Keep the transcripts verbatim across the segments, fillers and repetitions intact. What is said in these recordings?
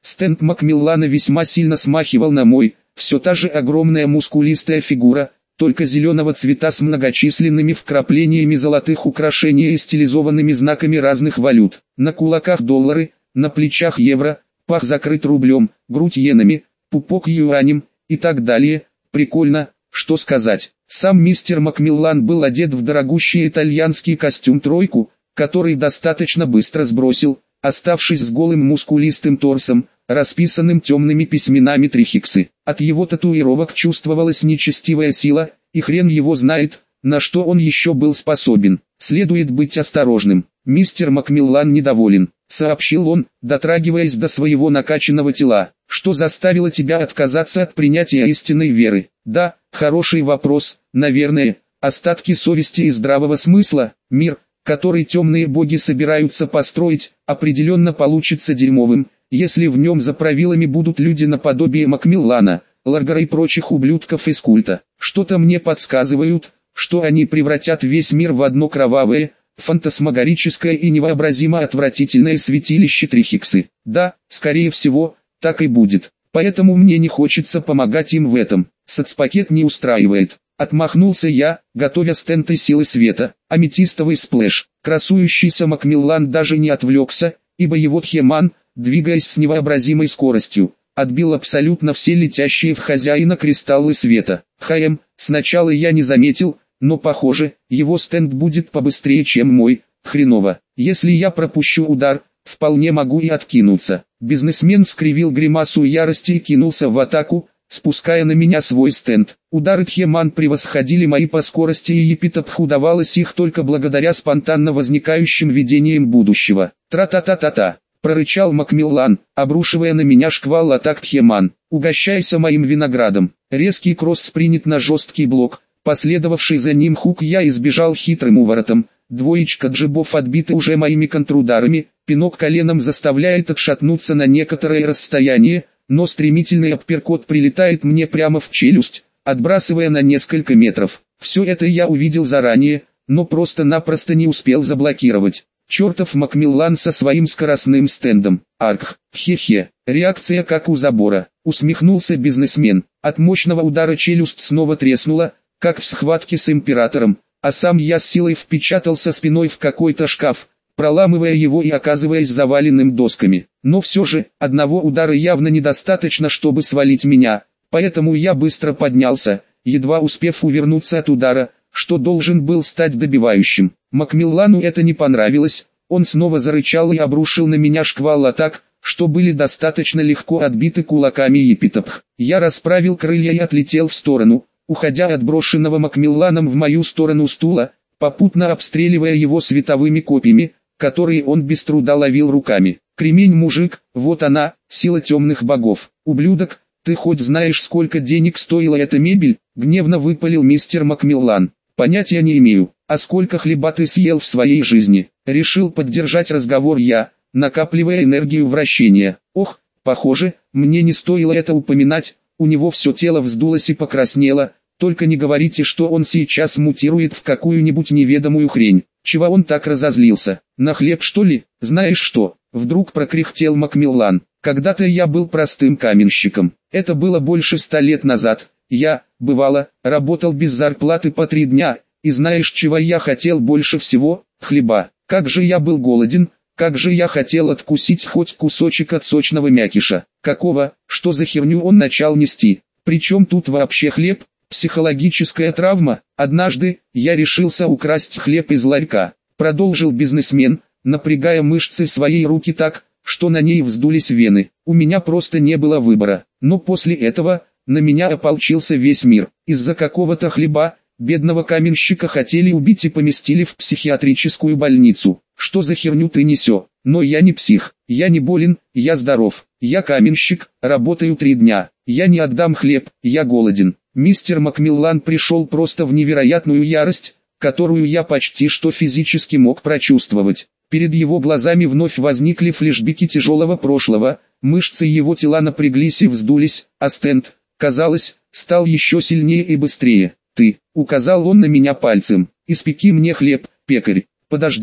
Стенд Макмиллана весьма сильно смахивал на мой, все та же огромная мускулистая фигура, только зеленого цвета с многочисленными вкраплениями золотых украшений и стилизованными знаками разных валют. На кулаках доллары, на плечах евро, пах закрыт рублем, грудь иенами, пупок юанем и так далее. Прикольно, что сказать. Сам мистер Макмиллан был одет в дорогущий итальянский костюм-тройку, который достаточно быстро сбросил, оставшись с голым мускулистым торсом, расписанным темными письменами трихиксы. От его татуировок чувствовалась нечестивая сила, и хрен его знает, на что он еще был способен. Следует быть осторожным. Мистер Макмиллан недоволен, сообщил он, дотрагиваясь до своего накачанного тела. Что заставило тебя отказаться от принятия истинной веры? Да, хороший вопрос, наверное, остатки совести и здравого смысла. Мир, который темные боги собираются построить, определенно получится дерьмовым, если в нем за правилами будут люди наподобие Макмиллана, Ларгара и прочих ублюдков из культа. Что-то мне подсказывают, что они превратят весь мир в одно кровавое, фантасмагорическое и невообразимо отвратительное святилище Трихиксы. Да, скорее всего, так и будет. Поэтому мне не хочется помогать им в этом. Соцпакет не устраивает. Отмахнулся я, готовя стенд и силы света. Аметистовый сплэш. Красующийся Макмиллан даже не отвлекся, ибо его тхеман, двигаясь с невообразимой скоростью, отбил абсолютно все летящие в хозяина кристаллы света. Хаем, сначала я не заметил, но похоже, его стенд будет побыстрее, чем мой. Хреново. Если я пропущу удар, вполне могу и откинуться. Бизнесмен скривил гримасу ярости и кинулся в атаку, спуская на меня свой стенд. Удары тхеман превосходили мои по скорости, и Епитапху удавалось их только благодаря спонтанно возникающим видениям будущего. Тра-та-та-та-та. Прорычал Макмиллан, обрушивая на меня шквал атак тхеман. Угощайся моим виноградом. Резкий кросс принят на жесткий блок, последовавший за ним хук я избежал хитрым уворотом. Двоечка джебов отбиты уже моими контрударами, пинок коленом заставляет отшатнуться на некоторое расстояние, но стремительный апперкот прилетает мне прямо в челюсть, отбрасывая на несколько метров. Все это я увидел заранее, но просто-напросто не успел заблокировать. Чертов Макмиллан со своим скоростным стендом. Арх, хе-хе, реакция как у забора. Усмехнулся бизнесмен. От мощного удара челюсть снова треснула, как в схватке с императором, а сам я с силой впечатался спиной в какой-то шкаф, проламывая его и оказываясь заваленным досками. Но все же, одного удара явно недостаточно, чтобы свалить меня, поэтому я быстро поднялся, едва успев увернуться от удара, что должен был стать добивающим. Макмиллану это не понравилось, он снова зарычал и обрушил на меня шквал атак, что были достаточно легко отбиты кулаками Епитапх. Я расправил крылья и отлетел в сторону, уходя от брошенного Макмилланом в мою сторону стула, попутно обстреливая его световыми копьями, которые он без труда ловил руками. Кремень, мужик, вот она, сила темных богов. Ублюдок, ты хоть знаешь, сколько денег стоила эта мебель? Гневно выпалил мистер Макмиллан. Понятия не имею, а сколько хлеба ты съел в своей жизни? Решил поддержать разговор я, накапливая энергию вращения. Ох, похоже, мне не стоило это упоминать, у него все тело вздулось и покраснело. Только не говорите, что он сейчас мутирует в какую-нибудь неведомую хрень. Чего он так разозлился? На хлеб, что ли? Знаешь что? Вдруг прокряхтел Макмиллан. Когда-то я был простым каменщиком. Это было больше ста лет назад. Я, бывало, работал без зарплаты по три дня. И знаешь, чего я хотел больше всего? Хлеба. Как же я был голоден, как же я хотел откусить хоть кусочек от сочного мякиша. Какого, что за херню он начал нести? Причем тут вообще хлеб? Психологическая травма. Однажды, я решился украсть хлеб из ларька. Продолжил бизнесмен, напрягая мышцы своей руки так, что на ней вздулись вены. У меня просто не было выбора. Но после этого, на меня ополчился весь мир. Из-за какого-то хлеба, бедного каменщика хотели убить и поместили в психиатрическую больницу. Что за херню ты несешь? Но я не псих, я не болен, я здоров. Я каменщик, работаю три дня. Я не отдам хлеб, я голоден. Мистер Макмиллан пришел просто в невероятную ярость, которую я почти что физически мог прочувствовать. Перед его глазами вновь возникли флешбеки тяжелого прошлого, мышцы его тела напряглись и вздулись, а стенд, казалось, стал еще сильнее и быстрее. «Ты», — указал он на меня пальцем, — «испеки мне хлеб, пекарь». «Подожди»,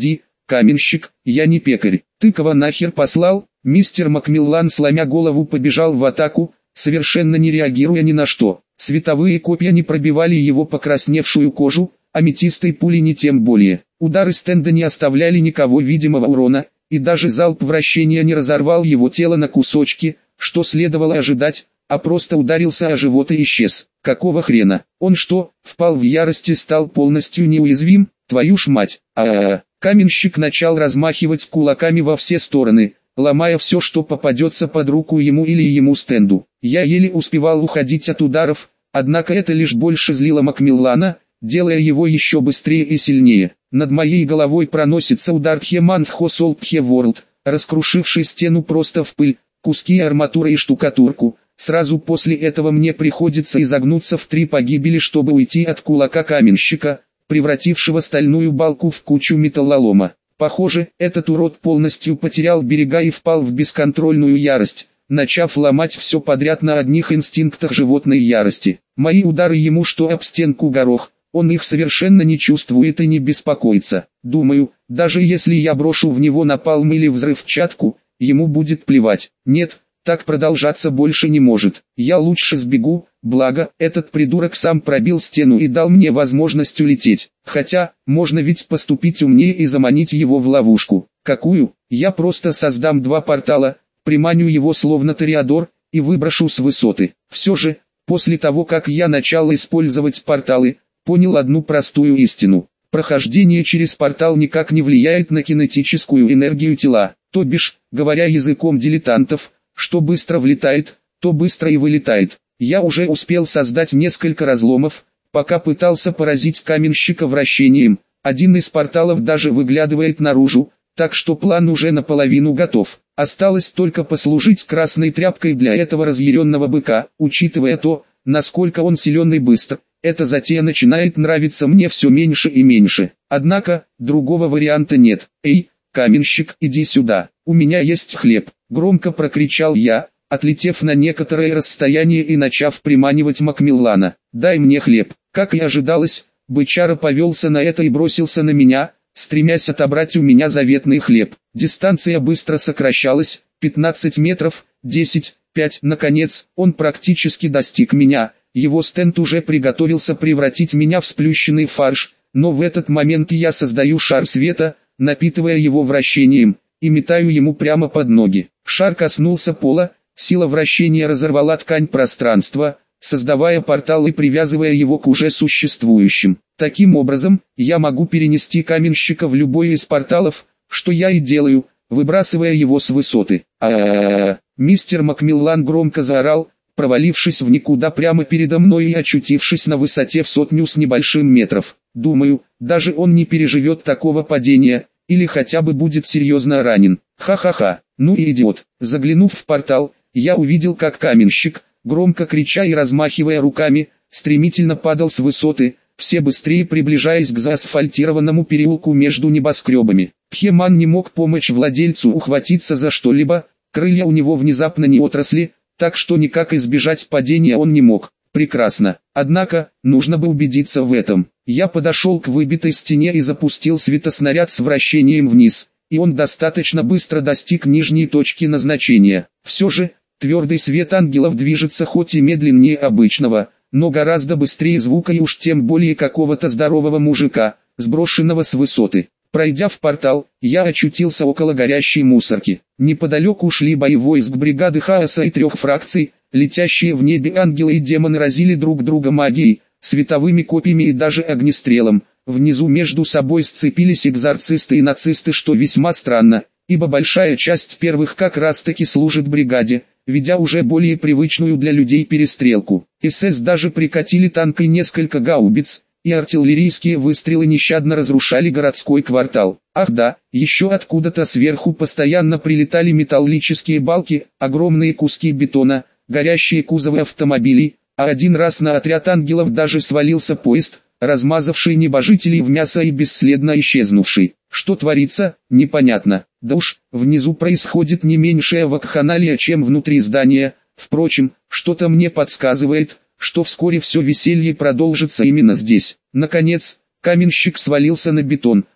каменщик, я не пекарь. Ты кого нахер послал? Мистер Макмиллан, сломя голову, побежал в атаку, совершенно не реагируя ни на что. Световые копья не пробивали его покрасневшую кожу, аметистой пули не тем более. Удары стенда не оставляли никого видимого урона, и даже залп вращения не разорвал его тело на кусочки, что следовало ожидать, а просто ударился о живот и исчез. Какого хрена? Он что, впал в ярость и стал полностью неуязвим? Твою ж мать! А-а-а! Каменщик начал размахивать кулаками во все стороны, ломая все, что попадется под руку ему или ему стенду. Я еле успевал уходить от ударов, однако это лишь больше злило Макмиллана, делая его еще быстрее и сильнее. Над моей головой проносится удар Тхеман Тхосол Тхеворлд, раскрушивший стену просто в пыль, куски арматуры и штукатурку. Сразу после этого мне приходится изогнуться в три погибели, чтобы уйти от кулака каменщика, превратившего стальную балку в кучу металлолома. Похоже, этот урод полностью потерял берега и впал в бесконтрольную ярость, начав ломать все подряд на одних инстинктах животной ярости. Мои удары ему что об стенку горох, он их совершенно не чувствует и не беспокоится. Думаю, даже если я брошу в него напалм или взрывчатку, ему будет плевать. Нет, так продолжаться больше не может. Я лучше сбегу, благо, этот придурок сам пробил стену и дал мне возможность улететь. Хотя, можно ведь поступить умнее и заманить его в ловушку. Какую? Я просто создам два портала, приманю его словно ториадор, и выброшу с высоты. Все же, после того как я начал использовать порталы, понял одну простую истину. Прохождение через портал никак не влияет на кинетическую энергию тела. То бишь, говоря языком дилетантов, что быстро влетает, то быстро и вылетает. Я уже успел создать несколько разломов, пока пытался поразить каменщика вращением. Один из порталов даже выглядывает наружу, так что план уже наполовину готов. Осталось только послужить красной тряпкой для этого разъяренного быка. Учитывая то, насколько он силен и быстр, эта затея начинает нравиться мне все меньше и меньше. Однако, другого варианта нет. «Эй, каменщик, иди сюда, у меня есть хлеб», — громко прокричал я, отлетев на некоторое расстояние и начав приманивать Макмиллана. «Дай мне хлеб». Как и ожидалось, бычара повелся на это и бросился на меня, стремясь отобрать у меня заветный хлеб. Дистанция быстро сокращалась, пятнадцать метров, десять, пять. Наконец, он практически достиг меня. Его стенд уже приготовился превратить меня в сплющенный фарш, но в этот момент я создаю шар света, напитывая его вращением, и метаю ему прямо под ноги. Шар коснулся пола, сила вращения разорвала ткань пространства, создавая портал и привязывая его к уже существующим. Таким образом, я могу перенести каменщика в любой из порталов, что я и делаю, выбрасывая его с высоты. А-а-а! Мистер Макмиллан громко заорал, провалившись в никуда прямо передо мной и очутившись на высоте в сотню с небольшим метров. Думаю, даже он не переживет такого падения, или хотя бы будет серьезно ранен. Ха-ха-ха, ну и идиот. Заглянув в портал, я увидел, как каменщик, громко крича и размахивая руками, стремительно падал с высоты, все быстрее приближаясь к заасфальтированному переулку между небоскребами. Тхеман не мог помочь владельцу ухватиться за что-либо, крылья у него внезапно не отросли, так что никак избежать падения он не мог. Прекрасно. Однако, нужно бы убедиться в этом. Я подошел к выбитой стене и запустил светоснаряд с вращением вниз, и он достаточно быстро достиг нижней точки назначения. Все же, твердый свет ангелов движется хоть и медленнее обычного, но гораздо быстрее звука и уж тем более какого-то здорового мужика, сброшенного с высоты. Пройдя в портал, я очутился около горящей мусорки. Неподалеку шли бои войск бригады хаоса и трех фракций, летящие в небе ангелы и демоны разили друг друга магией, световыми копьями и даже огнестрелом. Внизу между собой сцепились экзорцисты и нацисты, что весьма странно, ибо большая часть первых как раз таки служит бригаде, ведя уже более привычную для людей перестрелку. СС даже прикатили танк и несколько гаубиц, и артиллерийские выстрелы нещадно разрушали городской квартал. Ах да, еще откуда-то сверху постоянно прилетали металлические балки, огромные куски бетона, горящие кузовы автомобилей, а один раз на отряд ангелов даже свалился поезд, размазавший небожителей в мясо и бесследно исчезнувший. Что творится, непонятно. Да уж, внизу происходит не меньшая вакханалия, чем внутри здания. Впрочем, что-то мне подсказывает, что вскоре все веселье продолжится именно здесь. Наконец, каменщик свалился на бетон,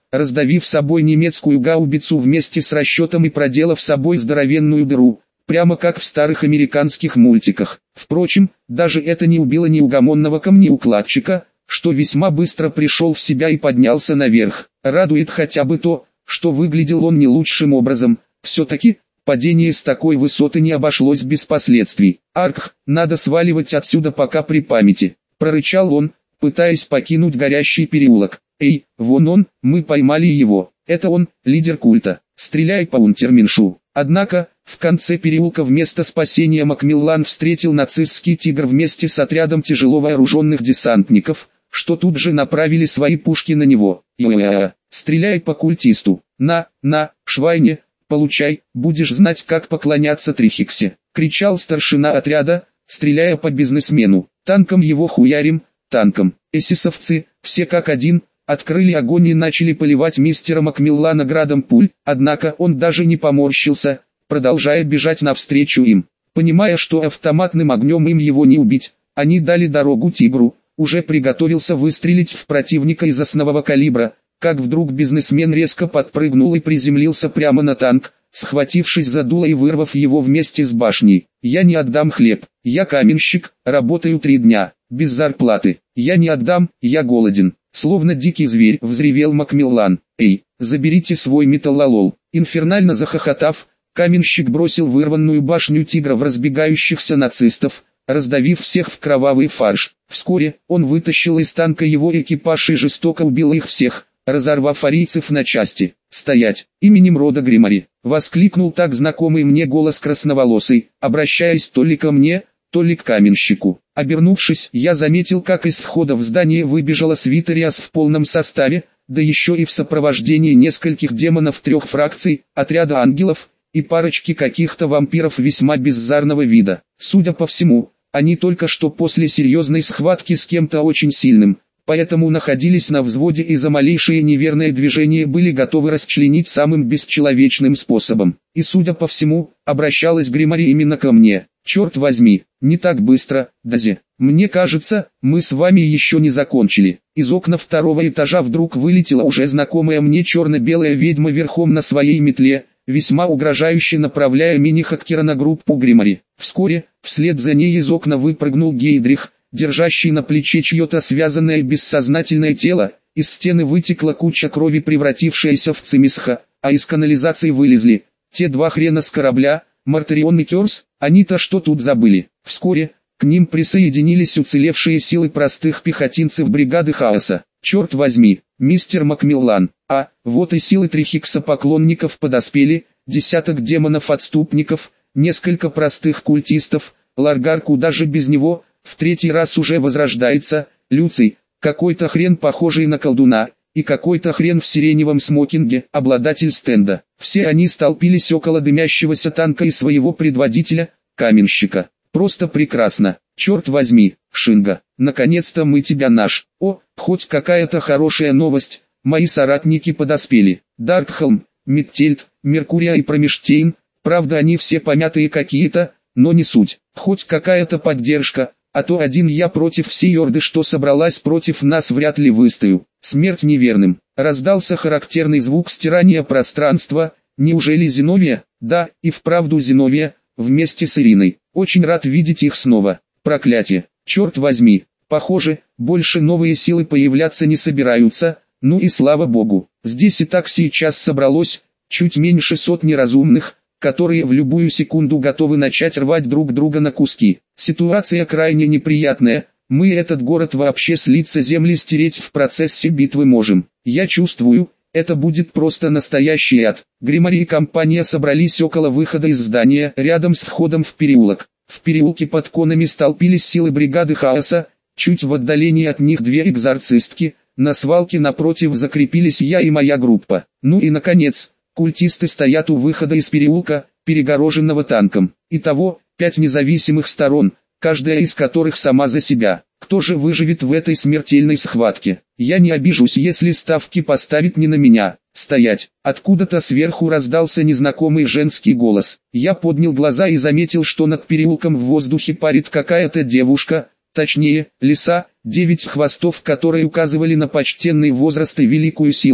раздавив собой немецкую гаубицу вместе с расчетом и проделав собой здоровенную дыру, прямо как в старых американских мультиках. Впрочем, даже это не убило неугомонного камнеукладчика, что весьма быстро пришел в себя и поднялся наверх. Радует хотя бы то, что выглядел он не лучшим образом. Все-таки, падение с такой высоты не обошлось без последствий. «Аркх, надо сваливать отсюда пока при памяти», — прорычал он, пытаясь покинуть горящий переулок. «Эй, вон он, мы поймали его, это он, лидер культа, стреляй по унтерменшу». Однако, в конце переулка вместо спасения Макмиллан встретил нацистский «Тигр» вместе с отрядом тяжело вооруженных десантников, что тут же направили свои пушки на него. «Иоэа, стреляй по культисту, на, на, швайне, получай, будешь знать, как поклоняться Трихиксе», — кричал старшина отряда, стреляя по бизнесмену. «Танком его хуярим, танком». Эсэсовцы, все как один, открыли огонь и начали поливать мистера Макмиллана градом пуль, однако он даже не поморщился, продолжая бежать навстречу им. Понимая, что автоматным огнем им его не убить, они дали дорогу «Тигру», уже приготовился выстрелить в противника из основного калибра, как вдруг бизнесмен резко подпрыгнул и приземлился прямо на танк, схватившись за дуло и вырвав его вместе с башней. «Я не отдам хлеб, я каменщик, работаю три дня, без зарплаты, я не отдам, я голоден». Словно дикий зверь, взревел Макмиллан. «Эй, заберите свой металлолол!» Инфернально захохотав, каменщик бросил вырванную башню «Тигра» в разбегающихся нацистов, раздавив всех в кровавый фарш. Вскоре, он вытащил из танка его экипаж и жестоко убил их всех, разорвав арийцев на части. «Стоять! Именем рода Гримари!» — воскликнул так знакомый мне голос красноволосый, обращаясь то ли ко мне, то ли к каменщику. Обернувшись, я заметил, как из входа в здание выбежала свита Риас в полном составе, да еще и в сопровождении нескольких демонов трех фракций, отряда ангелов и парочки каких-то вампиров весьма беззарного вида. Судя по всему, они только что после серьезной схватки с кем-то очень сильным, поэтому находились на взводе и за малейшее неверное движение были готовы расчленить самым бесчеловечным способом. И судя по всему, обращалась Гримари именно ко мне. «Черт возьми, не так быстро, Дази. Мне кажется, мы с вами еще не закончили». Из окна второго этажа вдруг вылетела уже знакомая мне черно-белая ведьма верхом на своей метле, весьма угрожающе направляя мини-хакера на группу Гримари. Вскоре, вслед за ней из окна выпрыгнул Гейдрих, держащий на плече чье-то связанное бессознательное тело. Из стены вытекла куча крови, превратившаяся в цимисха, а из канализации вылезли те два хрена с корабля, Мартарион и Керс. Они-то что тут забыли? Вскоре, к ним присоединились уцелевшие силы простых пехотинцев бригады хаоса. «Черт возьми, мистер Макмиллан, а, вот и силы Трихикса поклонников подоспели, десяток демонов-отступников, несколько простых культистов, Ларгар куда же без него, в третий раз уже возрождается, Люций, какой-то хрен похожий на колдуна, и какой-то хрен в сиреневом смокинге, обладатель стенда». Все они столпились около дымящегося танка и своего предводителя, каменщика. «Просто прекрасно, черт возьми, Шинга, наконец-то мы тебя наш. О, хоть какая-то хорошая новость, мои соратники подоспели. Даркхелм, Миттельт, Меркурия и Промештейн, правда они все помятые какие-то, но не суть. Хоть какая-то поддержка, а то один я против всей орды, что собралась против нас, вряд ли выстою. Смерть неверным». Раздался характерный звук стирания пространства. «Неужели Зиновия?» «Да, и вправду Зиновия, вместе с Ириной. Очень рад видеть их снова. Проклятие, черт возьми, похоже, больше новые силы появляться не собираются, ну и слава богу. Здесь и так сейчас собралось, чуть меньше сотни разумных, которые в любую секунду готовы начать рвать друг друга на куски. Ситуация крайне неприятная, мы этот город вообще с лица земли стереть в процессе битвы можем. Я чувствую, это будет просто настоящий ад». Гримари и компания собрались около выхода из здания, рядом с входом в переулок. В переулке под конами столпились силы бригады хаоса, чуть в отдалении от них две экзорцистки, на свалке напротив закрепились я и моя группа. Ну и наконец, культисты стоят у выхода из переулка, перегороженного танком. Итого, пять независимых сторон, каждая из которых сама за себя. Кто же выживет в этой смертельной схватке? Я не обижусь, если ставки поставить не на меня. «Стоять!» Откуда-то сверху раздался незнакомый женский голос. Я поднял глаза и заметил, что над переулком в воздухе парит какая-то девушка, точнее, лиса, девять хвостов, которые указывали на почтенный возраст и великую силу,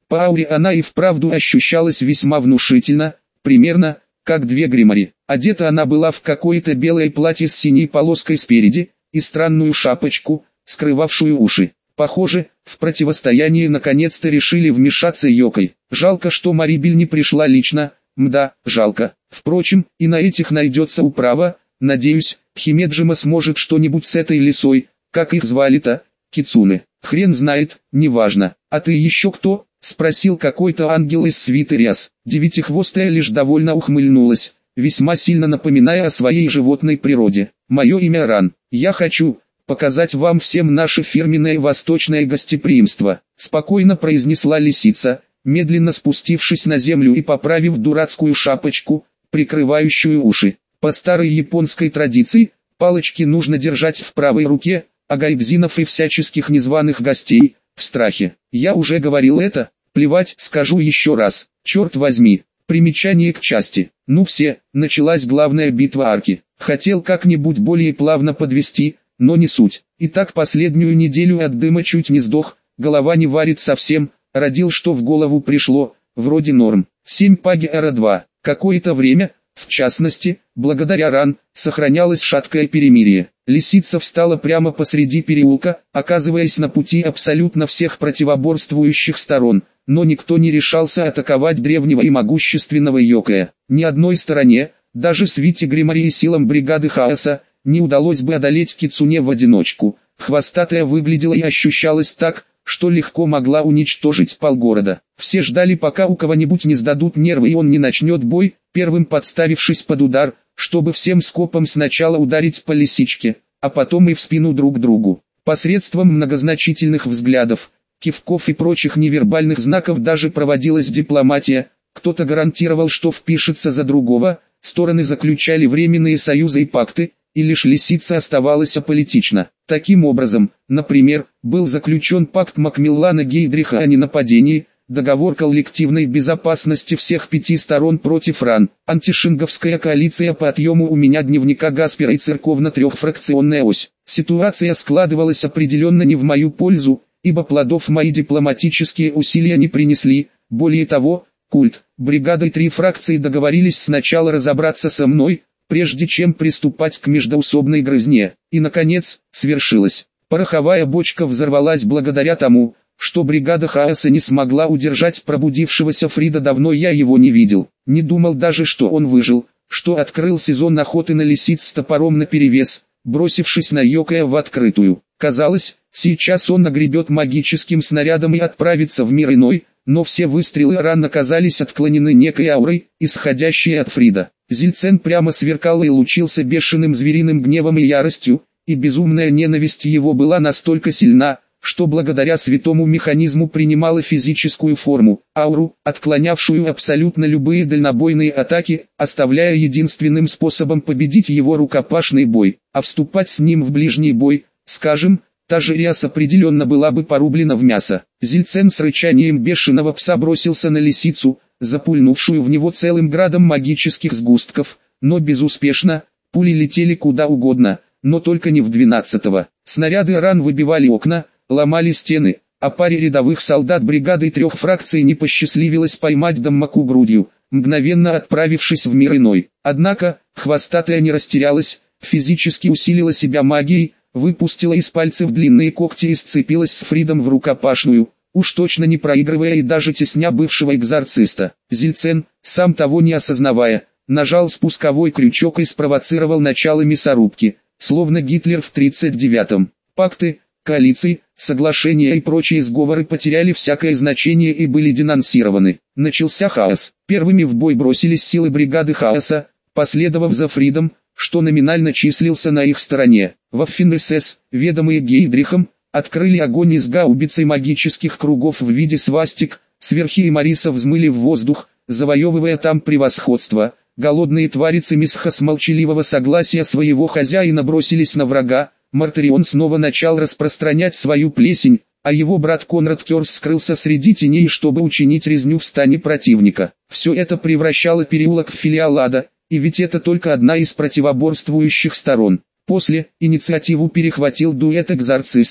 По ауре она и вправду ощущалась весьма внушительно, примерно, как две гримари. Одета она была в какое-то белое платье с синей полоской спереди, и странную шапочку, скрывавшую уши. Похоже, в противостоянии наконец-то решили вмешаться Йокой. Жалко, что Марибель не пришла лично, мда, жалко. Впрочем, и на этих найдется управа. Надеюсь, Химеджима сможет что-нибудь с этой лисой, как их звали-то, Кицуне. Хрен знает, неважно. А ты еще кто? Спросил какой-то ангел из свиты ряс. Девятихвостая лишь довольно ухмыльнулась, весьма сильно напоминая о своей животной природе. Мое имя Ран. Я хочу показать вам всем наше фирменное восточное гостеприимство, спокойно произнесла лисица, медленно спустившись на землю и поправив дурацкую шапочку, прикрывающую уши. По старой японской традиции, палочки нужно держать в правой руке, а гайдзинов и всяческих незваных гостей в страхе. Я уже говорил это, плевать, скажу еще раз, черт возьми. Примечание к части. Ну все, началась главная битва арки. Хотел как-нибудь более плавно подвести, но не суть. Итак, последнюю неделю от дыма чуть не сдох, голова не варит совсем, родил что в голову пришло, вроде норм. семь паги эра два. Какое-то время, в частности, благодаря Ран, сохранялось шаткое перемирие. Лисица встала прямо посреди переулка, оказываясь на пути абсолютно всех противоборствующих сторон, но никто не решался атаковать древнего и могущественного Йокая. Ни одной стороне, даже свите Гримари и силам бригады Хаоса, не удалось бы одолеть Кицуне в одиночку. Хвостатая выглядела и ощущалась так, что легко могла уничтожить полгорода. Все ждали, пока у кого-нибудь не сдадут нервы и он не начнет бой, первым подставившись под удар, чтобы всем скопом сначала ударить по лисичке, а потом и в спину друг другу. Посредством многозначительных взглядов, кивков и прочих невербальных знаков даже проводилась дипломатия, кто-то гарантировал, что впишется за другого, стороны заключали временные союзы и пакты, и лишь лисица оставалась аполитична. Таким образом, например, был заключен пакт Макмиллана Гейдриха о ненападении, договор коллективной безопасности всех пяти сторон против Ран, антишинговская коалиция по отъему у меня дневника Гаспера и церковно-трехфракционная ось. Ситуация складывалась определенно не в мою пользу, ибо плодов мои дипломатические усилия не принесли. Более того, культ, бригада и три фракции договорились сначала разобраться со мной, прежде чем приступать к междоусобной грызне. И наконец, свершилось. Пороховая бочка взорвалась благодаря тому, что бригада Хаоса не смогла удержать пробудившегося Фрида. Давно я его не видел. Не думал даже, что он выжил, что открыл сезон охоты на лисиц с топором наперевес, бросившись на Йокая в открытую. Казалось, сейчас он нагребет магическим снарядом и отправится в мир иной, но все выстрелы Ран оказались отклонены некой аурой, исходящей от Фрида. Зильцен прямо сверкал и лучился бешеным звериным гневом и яростью, и безумная ненависть его была настолько сильна, что благодаря святому механизму принимала физическую форму, ауру, отклонявшую абсолютно любые дальнобойные атаки, оставляя единственным способом победить его рукопашный бой, а вступать с ним в ближний бой, скажем, та же ряс определенно была бы порублена в мясо. Зильцен с рычанием бешеного пса бросился на лисицу, запульнувшую в него целым градом магических сгустков, но безуспешно, пули летели куда угодно, но только не в двенадцатого. Снаряды Ран выбивали окна, ломали стены, а паре рядовых солдат бригады трех фракций не посчастливилось поймать Даммаку грудью, мгновенно отправившись в мир иной. Однако, хвостатая не растерялась, физически усилила себя магией, выпустила из пальцев длинные когти и сцепилась с Фридом в рукопашную, уж точно не проигрывая и даже тесня бывшего экзорциста. Зильцен, сам того не осознавая, нажал спусковой крючок и спровоцировал начало мясорубки, словно Гитлер в тридцать девятом. Пакты, коалиции, соглашения и прочие сговоры потеряли всякое значение и были денонсированы. Начался хаос. Первыми в бой бросились силы бригады Хаоса, последовав за Фридом, что номинально числился на их стороне. Ваффен-эс-эс, ведомые Гейдрихом, открыли огонь из гаубиц и магических кругов в виде свастик, сверхи и Мариса взмыли в воздух, завоевывая там превосходство. Голодные твари Цимисха с молчаливого согласия своего хозяина бросились на врага. Мартарион снова начал распространять свою плесень, а его брат Конрад Керс скрылся среди теней, чтобы учинить резню в стане противника. Все это превращало переулок в филиал ада, и ведь это только одна из противоборствующих сторон. После, инициативу перехватил дуэт экзорцисток,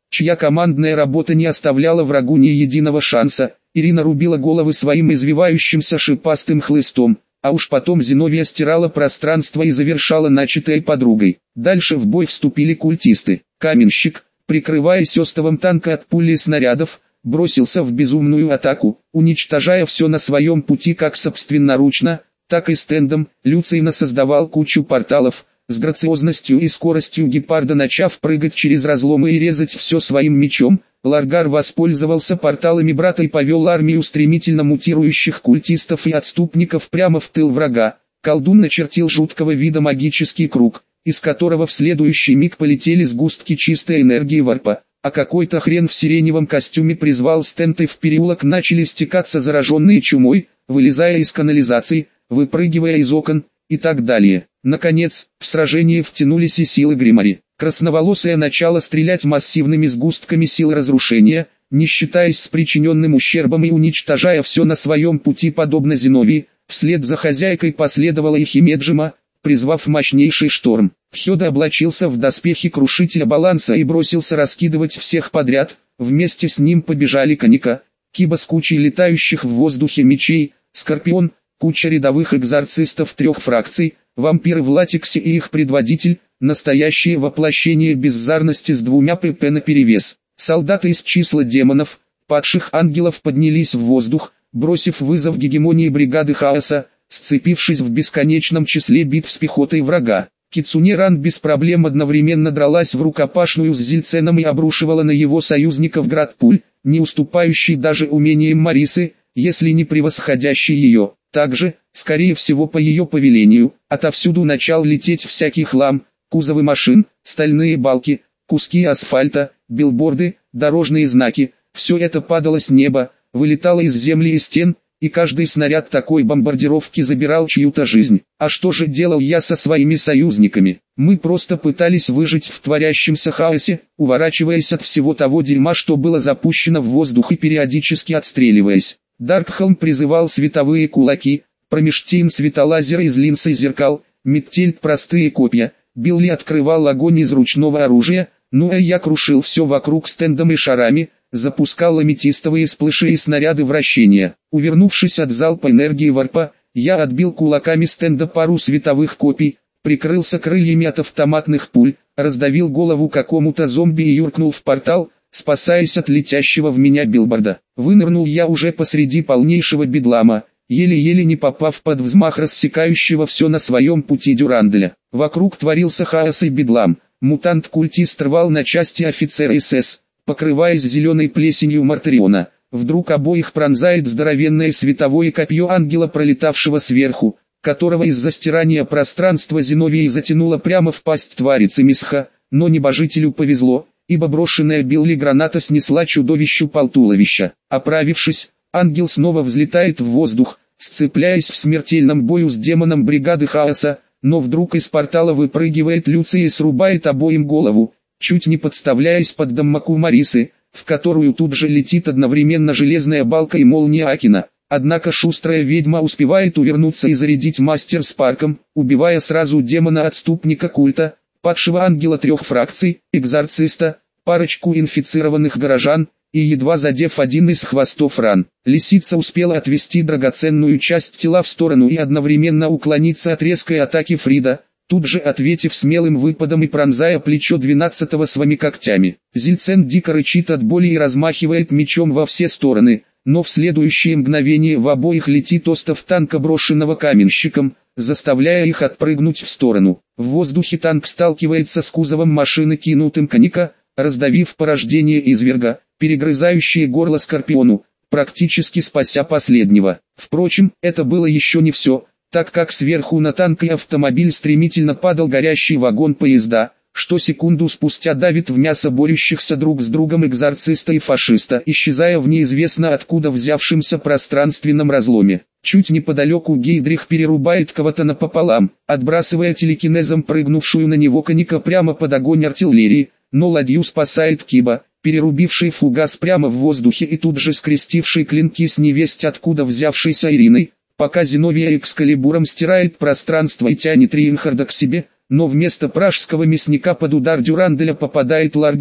чья командная работа не оставляла врагу ни единого шанса. Ирина рубила головы своим извивающимся шипастым хлыстом, а уж потом Зиновия стирала пространство и завершала начатое подругой. Дальше в бой вступили культисты. Каменщик, прикрываясь остовом танка от пули и снарядов, бросился в безумную атаку, уничтожая все на своем пути как собственноручно, так и стендом. Люций насоздавал кучу порталов, с грациозностью и скоростью гепарда начав прыгать через разломы и резать все своим мечом. Ларгар воспользовался порталами брата и повел армию стремительно мутирующих культистов и отступников прямо в тыл врага. Колдун начертил жуткого вида магический круг, из которого в следующий миг полетели сгустки чистой энергии варпа, а какой-то хрен в сиреневом костюме призвал стенд, и в переулок начали стекаться зараженные чумой, вылезая из канализации, выпрыгивая из окон и так далее. Наконец, в сражение втянулись и силы Гримари. Красноволосая начала стрелять массивными сгустками сил разрушения, не считаясь с причиненным ущербом и уничтожая все на своем пути подобно Зиновии. Вслед за хозяйкой последовала и Химеджима, призвав мощнейший шторм. Хёда облачился в доспехи крушителя баланса и бросился раскидывать всех подряд. Вместе с ним побежали Каника, Киба с кучей летающих в воздухе мечей, Скорпион, куча рядовых экзорцистов трех фракций, вампиры в латексе и их предводитель, настоящее воплощение беззарности с двумя ПП наперевес. Солдаты из числа демонов, падших ангелов поднялись в воздух, бросив вызов гегемонии бригады хаоса, сцепившись в бесконечном числе битв с пехотой врага. Кицуне Ран без проблем одновременно дралась в рукопашную с Зильценом и обрушивала на его союзников град пуль, не уступающий даже умениям Марисы, если не превосходящий ее. Также, скорее всего по ее повелению, отовсюду начал лететь всякий хлам, кузовы машин, стальные балки, куски асфальта, билборды, дорожные знаки. Все это падало с неба, вылетало из земли и стен, и каждый снаряд такой бомбардировки забирал чью-то жизнь. А что же делал я со своими союзниками? Мы просто пытались выжить в творящемся хаосе, уворачиваясь от всего того дерьма, что было запущено в воздух, и периодически отстреливаясь. Даркхолм призывал световые кулаки, Промештейн светолазер из линз и зеркал, Миттельт простые копья, Билли открывал огонь из ручного оружия, ну а я крушил все вокруг стендом и шарами, запускал аметистовые сплэши и снаряды вращения. Увернувшись от залпа энергии варпа, я отбил кулаками стенда пару световых копий, прикрылся крыльями от автоматных пуль, раздавил голову какому-то зомби и юркнул в портал, спасаясь от летящего в меня билборда. Вынырнул я уже посреди полнейшего бедлама, еле-еле не попав под взмах рассекающего все на своем пути дюранделя. Вокруг творился хаос и бедлам. Мутант-культист рвал на части офицера СС, покрываясь зеленой плесенью Мартариона. Вдруг обоих пронзает здоровенное световое копье ангела, пролетавшего сверху, которого из-за стирания пространства Зиновии затянуло прямо в пасть твари Цимисха, но небожителю повезло, ибо брошенная Билли граната снесла чудовищу полтуловища. Оправившись, ангел снова взлетает в воздух, сцепляясь в смертельном бою с демоном бригады хаоса, но вдруг из портала выпрыгивает Люций и срубает обоим голову, чуть не подставляясь под даммаку Марисы, в которую тут же летит одновременно железная балка и молния Акина. Однако шустрая ведьма успевает увернуться и зарядить мастер с парком, убивая сразу демона-отступника культа, падшего ангела трех фракций, экзорциста, парочку инфицированных горожан, и едва задев один из хвостов ран. Лисица успела отвести драгоценную часть тела в сторону и одновременно уклониться от резкой атаки Фрида, тут же ответив смелым выпадом и пронзая плечо двенадцатого своими когтями. Зильцен дико рычит от боли и размахивает мечом во все стороны, но в следующее мгновение в обоих летит остов танка, брошенного каменщиком, заставляя их отпрыгнуть в сторону. В воздухе танк сталкивается с кузовом машины, кинутым Каника, раздавив порождение изверга, перегрызающее горло Скорпиону, практически спася последнего. Впрочем, это было еще не все, так как сверху на танк и автомобиль стремительно падал горящий вагон поезда, что секунду спустя давит в мясо борющихся друг с другом экзорциста и фашиста, исчезая в неизвестно откуда взявшемся пространственном разломе. Чуть неподалеку Гейдрих перерубает кого-то напополам, отбрасывая телекинезом прыгнувшую на него Каника прямо под огонь артиллерии, но ладью спасает Киба, перерубивший фугас прямо в воздухе и тут же скрестивший клинки с невесть откуда взявшейся Ириной, пока Зиновия Экскалибуром стирает пространство и тянет Рейнхарда к себе, но вместо пражского мясника под удар дюранделя попадает Ларгар,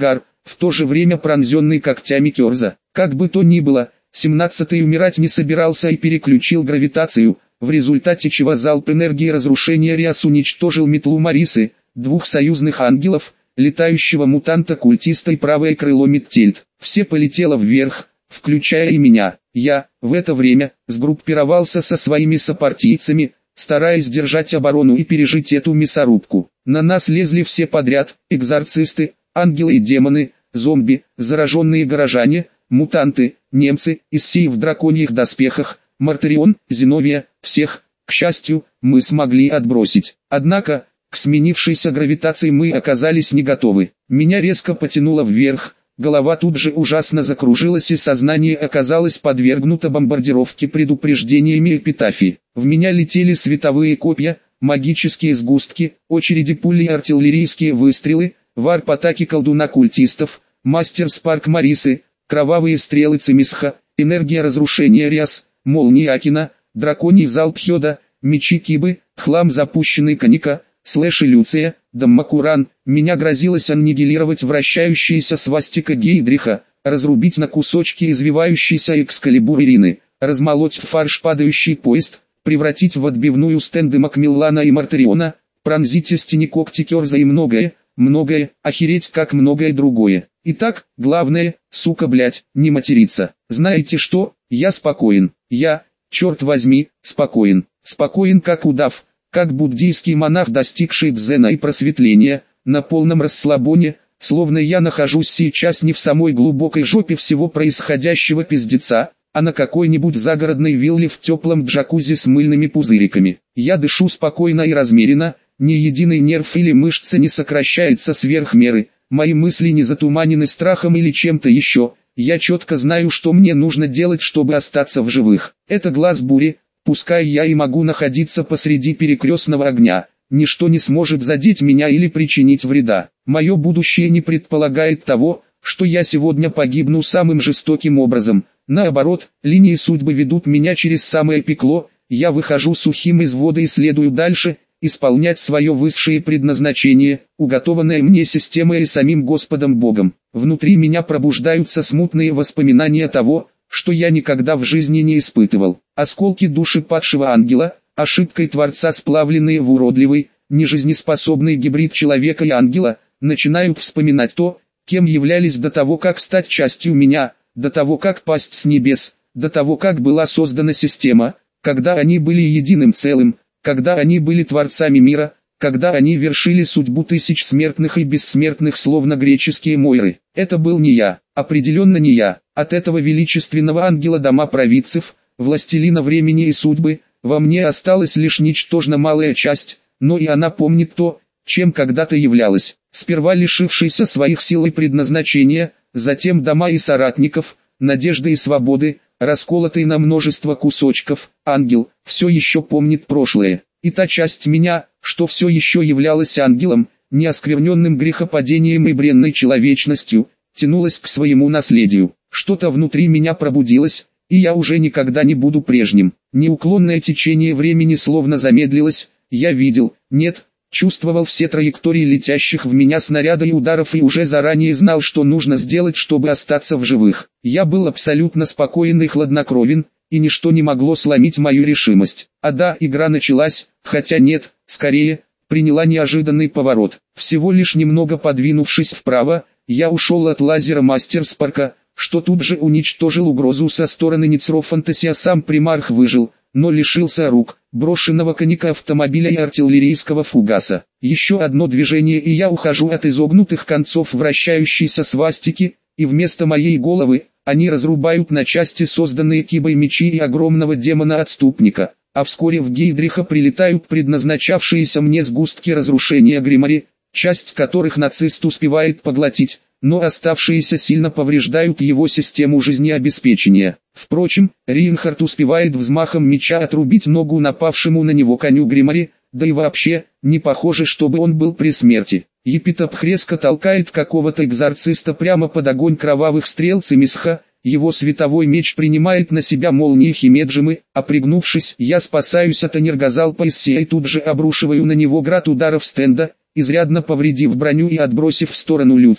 в то же время пронзенный когтями Керза. Как бы то ни было, семнадцатый умирать не собирался и переключил гравитацию, в результате чего залп энергии разрушения Риас уничтожил метлу Марисы, двух союзных ангелов, летающего мутанта-культиста и правое крыло Миттельд. Все полетело вверх, включая и меня. Я, в это время, сгруппировался со своими сопартийцами, стараясь держать оборону и пережить эту мясорубку. На нас лезли все подряд: экзорцисты, ангелы и демоны, зомби, зараженные горожане, мутанты, немцы, иссеи в драконьих доспехах, Мартарион, Зиновия, всех, к счастью, мы смогли отбросить. Однако, к сменившейся гравитации мы оказались не готовы. Меня резко потянуло вверх, голова тут же ужасно закружилась и сознание оказалось подвергнуто бомбардировке предупреждениями эпитафии. В меня летели световые копья, магические сгустки, очереди пули и артиллерийские выстрелы, варп-атаки колдуна-культистов, мастер-спарк Марисы, кровавые стрелы Цимисха, энергия разрушения Риас, молнии Акина, драконий залп Хёда, мечи Кибы, хлам запущенный Каника, слэши Люция, Даммакуран. Меня грозилось аннигилировать вращающаяся свастика Гейдриха, разрубить на кусочки извивающийся экскалибур Ирины, размолоть в фарш падающий поезд, превратить в отбивную стенды Макмиллана и Мартариона, пронзить из тени когти Керза и многое, многое, охереть как многое другое. Итак, главное, сука блять, не материться. Знаете что, я спокоен, я, черт возьми, спокоен, спокоен как удав, как буддийский монах, достигший дзена и просветления, на полном расслабоне, словно я нахожусь сейчас не в самой глубокой жопе всего происходящего пиздеца, а на какой-нибудь загородной вилле в теплом джакузи с мыльными пузыриками. Я дышу спокойно и размеренно, ни единый нерв или мышца не сокращается сверх меры, мои мысли не затуманены страхом или чем-то еще, я четко знаю, что мне нужно делать, чтобы остаться в живых. Это глаз бури, пускай я и могу находиться посреди перекрестного огня, ничто не сможет задеть меня или причинить вреда. Мое будущее не предполагает того, что я сегодня погибну самым жестоким образом. Наоборот, линии судьбы ведут меня через самое пекло, я выхожу сухим из воды и следую дальше, исполнять свое высшее предназначение, уготованное мне системой и самим Господом Богом. Внутри меня пробуждаются смутные воспоминания того, что я никогда в жизни не испытывал. Осколки души падшего ангела, ошибкой Творца сплавленные в уродливый, нежизнеспособный гибрид человека и ангела, начинают вспоминать то, кем являлись до того, как стать частью меня, до того, как пасть с небес, до того, как была создана система, когда они были единым целым, когда они были творцами мира, когда они вершили судьбу тысяч смертных и бессмертных, словно греческие мойры. Это был не я, определенно не я. От этого величественного ангела дома провидцев, властелина времени и судьбы, во мне осталась лишь ничтожно малая часть, но и она помнит то, чем когда-то являлась. Сперва лишившийся своих сил и предназначения, затем дома и соратников, надежды и свободы, расколотый на множество кусочков, ангел, все еще помнит прошлое. И та часть меня, что все еще являлась ангелом, не оскверненным грехопадением и бренной человечностью, тянулась к своему наследию. Что-то внутри меня пробудилось, и я уже никогда не буду прежним. Неуклонное течение времени словно замедлилось, я видел, нет, чувствовал все траектории летящих в меня снаряда и ударов и уже заранее знал, что нужно сделать, чтобы остаться в живых. Я был абсолютно спокоен и хладнокровен, и ничто не могло сломить мою решимость. А да, игра началась, хотя нет, скорее, приняла неожиданный поворот. Всего лишь немного подвинувшись вправо, я ушел от лазера мастер-спарка, что тут же уничтожил угрозу со стороны Ницрофантасия. Сам примарх выжил, но лишился рук, брошенного конька автомобиля и артиллерийского фугаса. Еще одно движение, и я ухожу от изогнутых концов вращающейся свастики, и вместо моей головы, они разрубают на части созданные Кибой мечи и огромного демона-отступника, а вскоре в Гейдриха прилетают предназначавшиеся мне сгустки разрушения Гримари, часть которых нацист успевает поглотить, но оставшиеся сильно повреждают его систему жизнеобеспечения. Впрочем, Рейнхард успевает взмахом меча отрубить ногу напавшему на него коню Гримари, да и вообще, не похоже, чтобы он был при смерти. Епитоп резко толкает какого-то экзорциста прямо под огонь кровавых стрел Цимисха, его световой меч принимает на себя молнии Химеджимы, а пригнувшись, я спасаюсь от энергозалпа Иссея и тут же обрушиваю на него град ударов стенда, изрядно повредив броню и отбросив в сторону Люция,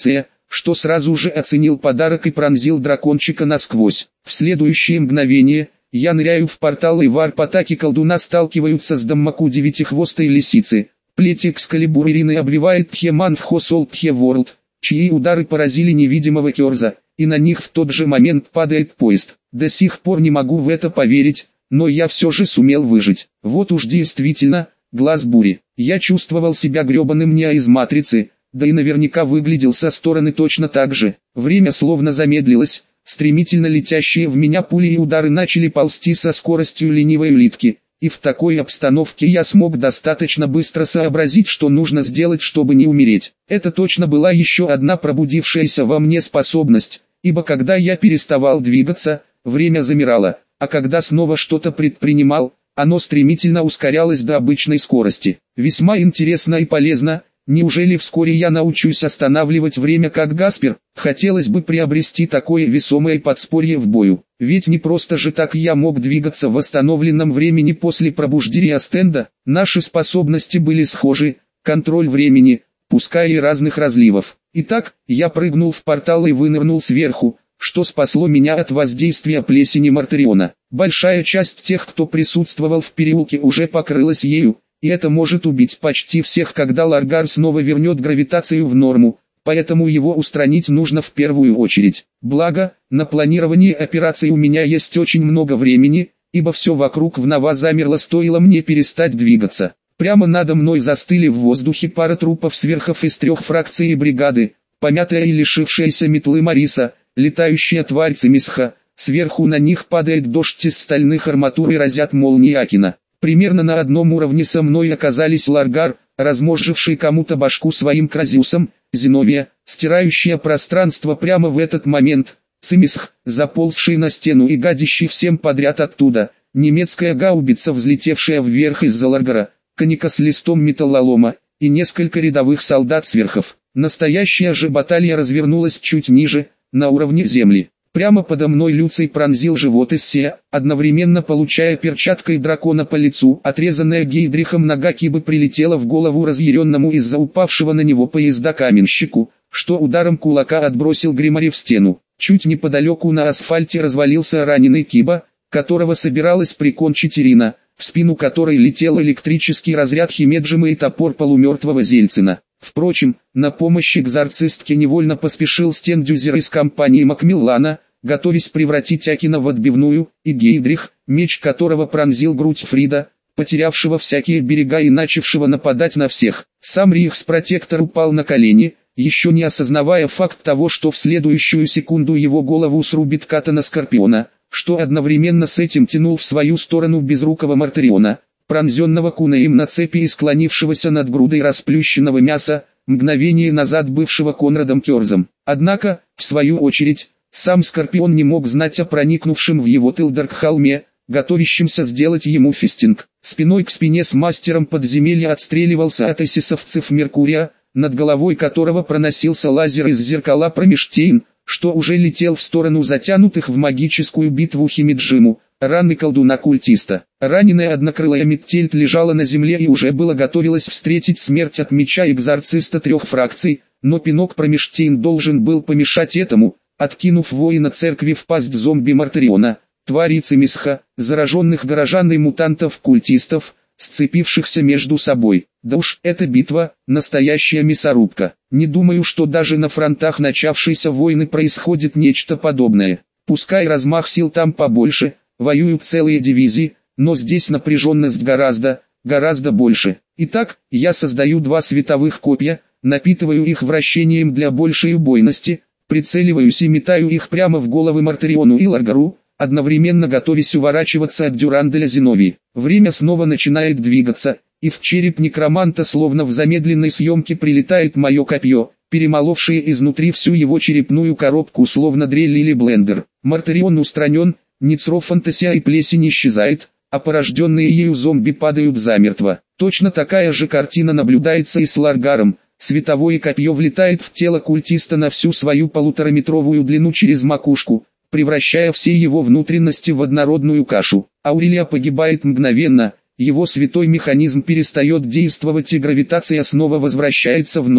что сразу же оценил подарок и пронзил дракончика насквозь. В следующее мгновение я ныряю в портал, и в варп-атаке колдуна сталкиваются с Даммаку девятихвостой лисицы. Плеть Экскалибур Ирины обвивает Пхеман в Хосол Пхеворлд, чьи удары поразили невидимого Керза, и на них в тот же момент падает поезд. До сих пор не могу в это поверить, но я все же сумел выжить. Вот уж действительно, глаз бури. Я чувствовал себя гребаным Нео из Матрицы, да и наверняка выглядел со стороны точно так же. Время словно замедлилось, стремительно летящие в меня пули и удары начали ползти со скоростью ленивой улитки. И в такой обстановке я смог достаточно быстро сообразить, что нужно сделать, чтобы не умереть. Это точно была еще одна пробудившаяся во мне способность, ибо когда я переставал двигаться, время замирало, а когда снова что-то предпринимал, оно стремительно ускорялось до обычной скорости. Весьма интересно и полезно. Неужели вскоре я научусь останавливать время как Гаспер? Хотелось бы приобрести такое весомое подспорье в бою. Ведь не просто же так я мог двигаться в восстановленном времени после пробуждения стенда. Наши способности были схожи, контроль времени, пускай и разных разливов. Итак, я прыгнул в портал и вынырнул сверху, что спасло меня от воздействия плесени Мартариона. Большая часть тех, кто присутствовал в переулке, уже покрылась ею. И это может убить почти всех, когда Ларгар снова вернет гравитацию в норму, поэтому его устранить нужно в первую очередь. Благо, на планирование операции у меня есть очень много времени, ибо все вокруг вновь замерло, стоило мне перестать двигаться. Прямо надо мной застыли в воздухе пара трупов сверхов из трех фракций бригады, помятая и лишившаяся метлы Мариса, летающая тварь Цимисха, сверху на них падает дождь из стальных арматур и разят молнии Акина. Примерно на одном уровне со мной оказались Ларгар, размозживший кому-то башку своим кразиусом, Зиновия, стирающая пространство прямо в этот момент, Цимисх, заползший на стену и гадящий всем подряд оттуда, немецкая гаубица, взлетевшая вверх из-за Ларгара, коника с листом металлолома, и несколько рядовых солдат-сверхов. Настоящая же баталия развернулась чуть ниже, на уровне земли. Прямо подо мной Люций пронзил живот Иссея, одновременно получая перчаткой дракона по лицу. Отрезанная Гейдрихом нога Кибы прилетела в голову разъяренному из-за упавшего на него поезда каменщику, что ударом кулака отбросил Гримари в стену. Чуть неподалеку на асфальте развалился раненый Киба, которого собиралась прикончить Ирина, в спину которой летел электрический разряд Химеджима и топор полумертвого Зельцина. Впрочем, на помощь экзорцистке невольно поспешил стендюзер из компании Макмиллана, готовясь превратить Акина в отбивную, и Гейдрих, меч которого пронзил грудь Фрида, потерявшего всякие берега и начавшего нападать на всех. Сам Рихс-протектор упал на колени, еще не осознавая факт того, что в следующую секунду его голову срубит катана Скорпиона, что одновременно с этим тянул в свою сторону безрукого Мартариона, пронзенного кунаем на цепи и склонившегося над грудой расплющенного мяса, мгновение назад бывшего Конрадом Керзом. Однако, в свою очередь, сам Скорпион не мог знать о проникнувшем в его тыл Даркхалме, готовящемся сделать ему фистинг. Спиной к спине с мастером подземелья отстреливался от эсэсовцев Меркурия, над головой которого проносился лазер из зеркала Промештейн, что уже летел в сторону затянутых в магическую битву Химеджиму, раны колдуна-культиста. Раненая однокрылая Миттельт лежала на земле и уже было готовилась встретить смерть от меча экзорциста трех фракций, но пинок Промештейн должен был помешать этому, откинув воина церкви в пасть зомби Мартариона, твари Цимисха, зараженных горожан и мутантов-культистов, сцепившихся между собой. Да уж, эта битва – настоящая мясорубка. Не думаю, что даже на фронтах начавшейся войны происходит нечто подобное. Пускай размах сил там побольше, воюют целые дивизии, но здесь напряженность гораздо, гораздо больше. Итак, я создаю два световых копья, напитываю их вращением для большей убойности, прицеливаюсь и метаю их прямо в головы Мартариону и Ларгару, одновременно готовясь уворачиваться от Дюранделя Зиновии. Время снова начинает двигаться, и в череп некроманта словно в замедленной съемке прилетает мое копье, перемоловшее изнутри всю его черепную коробку словно дрель или блендер. Мартарион устранен, Ницрофантасия и плесень исчезает, а порожденные ею зомби падают замертво. Точно такая же картина наблюдается и с Ларгаром. Световое копье влетает в тело культиста на всю свою полутораметровую длину через макушку, превращая все его внутренности в однородную кашу. Аурелия погибает мгновенно, его святой механизм перестает действовать и гравитация снова возвращается в норму.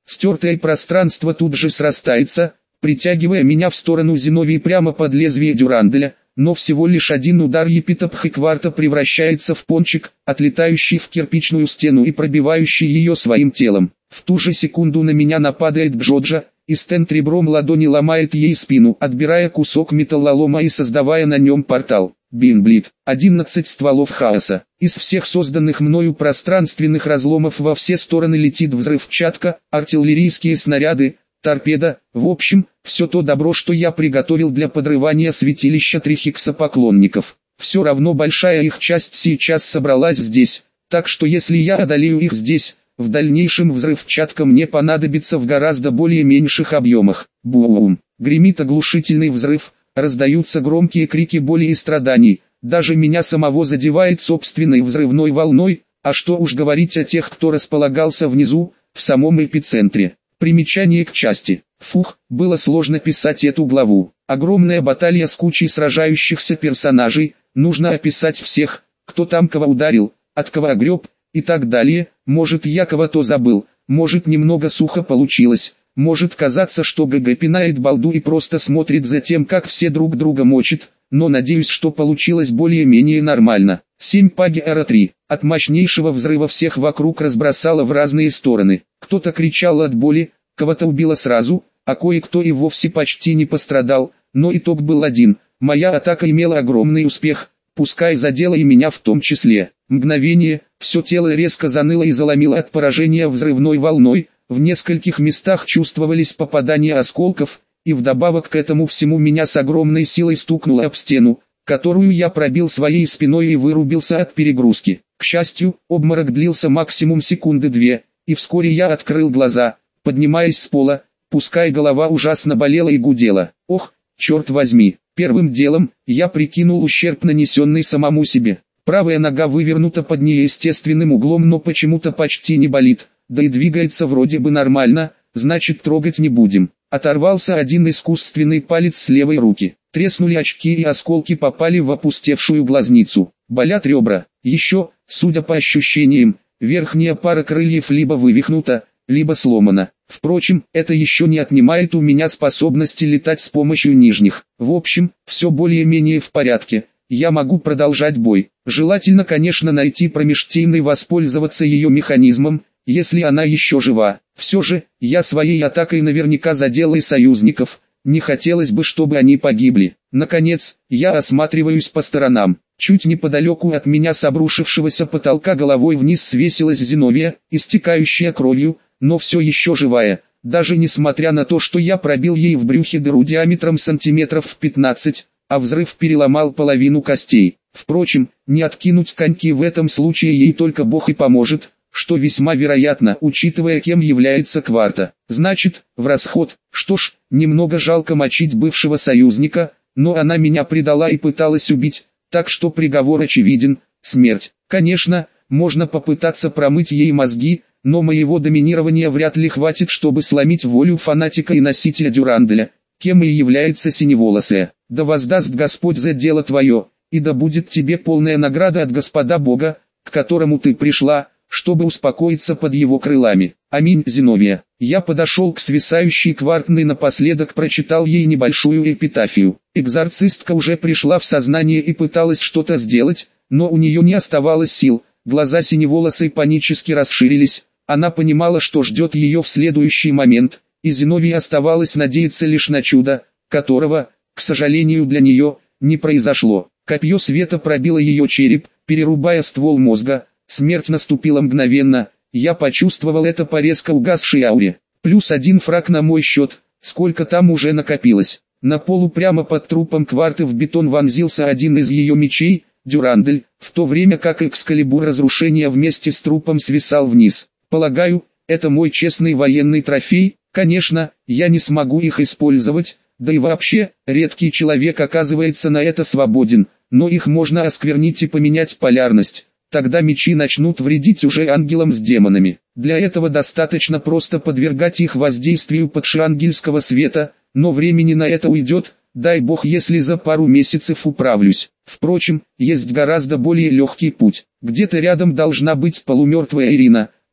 Стертое пространство тут же срастается, притягивая меня в сторону Зиновии прямо под лезвие Дюранделя, но всего лишь один удар епитопхи кварта превращается в пончик, отлетающий в кирпичную стену и пробивающий ее своим телом. В ту же секунду на меня нападает Джоджа, и Стент ребром ладони ломает ей спину, отбирая кусок металлолома и создавая на нем портал. Бинблит. одиннадцать стволов хаоса. Из всех созданных мною пространственных разломов во все стороны летит взрывчатка, артиллерийские снаряды, торпеда, в общем, все то добро, что я приготовил для подрывания святилища Трихикса поклонников. Все равно большая их часть сейчас собралась здесь, так что если я одолею их здесь, в дальнейшем взрывчатка мне понадобится в гораздо более меньших объемах. Бум! Гремит оглушительный взрыв, раздаются громкие крики боли и страданий, даже меня самого задевает собственной взрывной волной, а что уж говорить о тех, кто располагался внизу, в самом эпицентре. Примечание к части. Фух, было сложно писать эту главу. Огромная баталия с кучей сражающихся персонажей, нужно описать всех, кто там кого ударил, от кого огреб, и так далее. Может, я кого-то забыл, может, немного сухо получилось, может казаться, что ГГ пинает балду и просто смотрит за тем, как все друг друга мочат, но надеюсь, что получилось более-менее нормально. семь паги эр три. От мощнейшего взрыва всех вокруг разбросало в разные стороны. Кто-то кричал от боли, кого-то убило сразу, а кое-кто и вовсе почти не пострадал, но итог был один. Моя атака имела огромный успех, пускай задела и меня в том числе. Мгновение, все тело резко заныло и заломило от поражения взрывной волной, в нескольких местах чувствовались попадания осколков, и вдобавок к этому всему меня с огромной силой стукнуло об стену, которую я пробил своей спиной и вырубился от перегрузки. К счастью, обморок длился максимум секунды две, и вскоре я открыл глаза, поднимаясь с пола, пускай голова ужасно болела и гудела. Ох, черт возьми, первым делом, я прикинул ущерб, нанесенный самому себе. Правая нога вывернута под неестественным углом, но почему-то почти не болит, да и двигается вроде бы нормально, значит трогать не будем. Оторвался один искусственный палец с левой руки. Треснули очки и осколки попали в опустевшую глазницу. Болят ребра. Еще, судя по ощущениям, верхняя пара крыльев либо вывихнута, либо сломана. Впрочем, это еще не отнимает у меня способности летать с помощью нижних. В общем, все более-менее в порядке. Я могу продолжать бой. Желательно, конечно, найти промежтейный, воспользоваться ее механизмом, если она еще жива. Все же, я своей атакой наверняка задел и союзников, не хотелось бы, чтобы они погибли. Наконец, я осматриваюсь по сторонам. Чуть неподалеку от меня с обрушившегося потолка головой вниз свесилась Зиновия, истекающая кровью, но все еще живая, даже несмотря на то, что я пробил ей в брюхе дыру диаметром сантиметров в пятнадцать, а взрыв переломал половину костей. Впрочем, не откинуть коньки в этом случае ей только Бог и поможет, что весьма вероятно, учитывая, кем является Кварта. Значит, в расход. Что ж, немного жалко мочить бывшего союзника, но она меня предала и пыталась убить, так что приговор очевиден – смерть. Конечно, можно попытаться промыть ей мозги, но моего доминирования вряд ли хватит, чтобы сломить волю фанатика и носителя Дюранделя, кем и является Синеволосая. Да воздаст Господь за дело твое, и да будет тебе полная награда от Господа Бога, к которому ты пришла, чтобы успокоиться под его крылами. Аминь. Зиновия. Я подошел к свисающей квартной, напоследок прочитал ей небольшую эпитафию. Экзорцистка уже пришла в сознание и пыталась что-то сделать, но у нее не оставалось сил, глаза Синеволосой панически расширились, она понимала, что ждет ее в следующий момент, и Зиновии оставалось надеяться лишь на чудо, которого, к сожалению для нее, не произошло. Копье света пробило ее череп, перерубая ствол мозга. Смерть наступила мгновенно, я почувствовал это по резко угасшей ауре. Плюс один фраг на мой счет, сколько там уже накопилось. На полу прямо под трупом Кварты в бетон вонзился один из ее мечей, Дюрандель, в то время как Экскалибур разрушения вместе с трупом свисал вниз. Полагаю, это мой честный военный трофей. Конечно, я не смогу их использовать, да и вообще, редкий человек оказывается на это свободен, но их можно осквернить и поменять полярность. Тогда мечи начнут вредить уже ангелам с демонами. Для этого достаточно просто подвергать их воздействию подшангельского света, но времени на это уйдет, дай бог, если за пару месяцев управлюсь. Впрочем, есть гораздо более легкий путь. Где-то рядом должна быть полумертвая Ирина,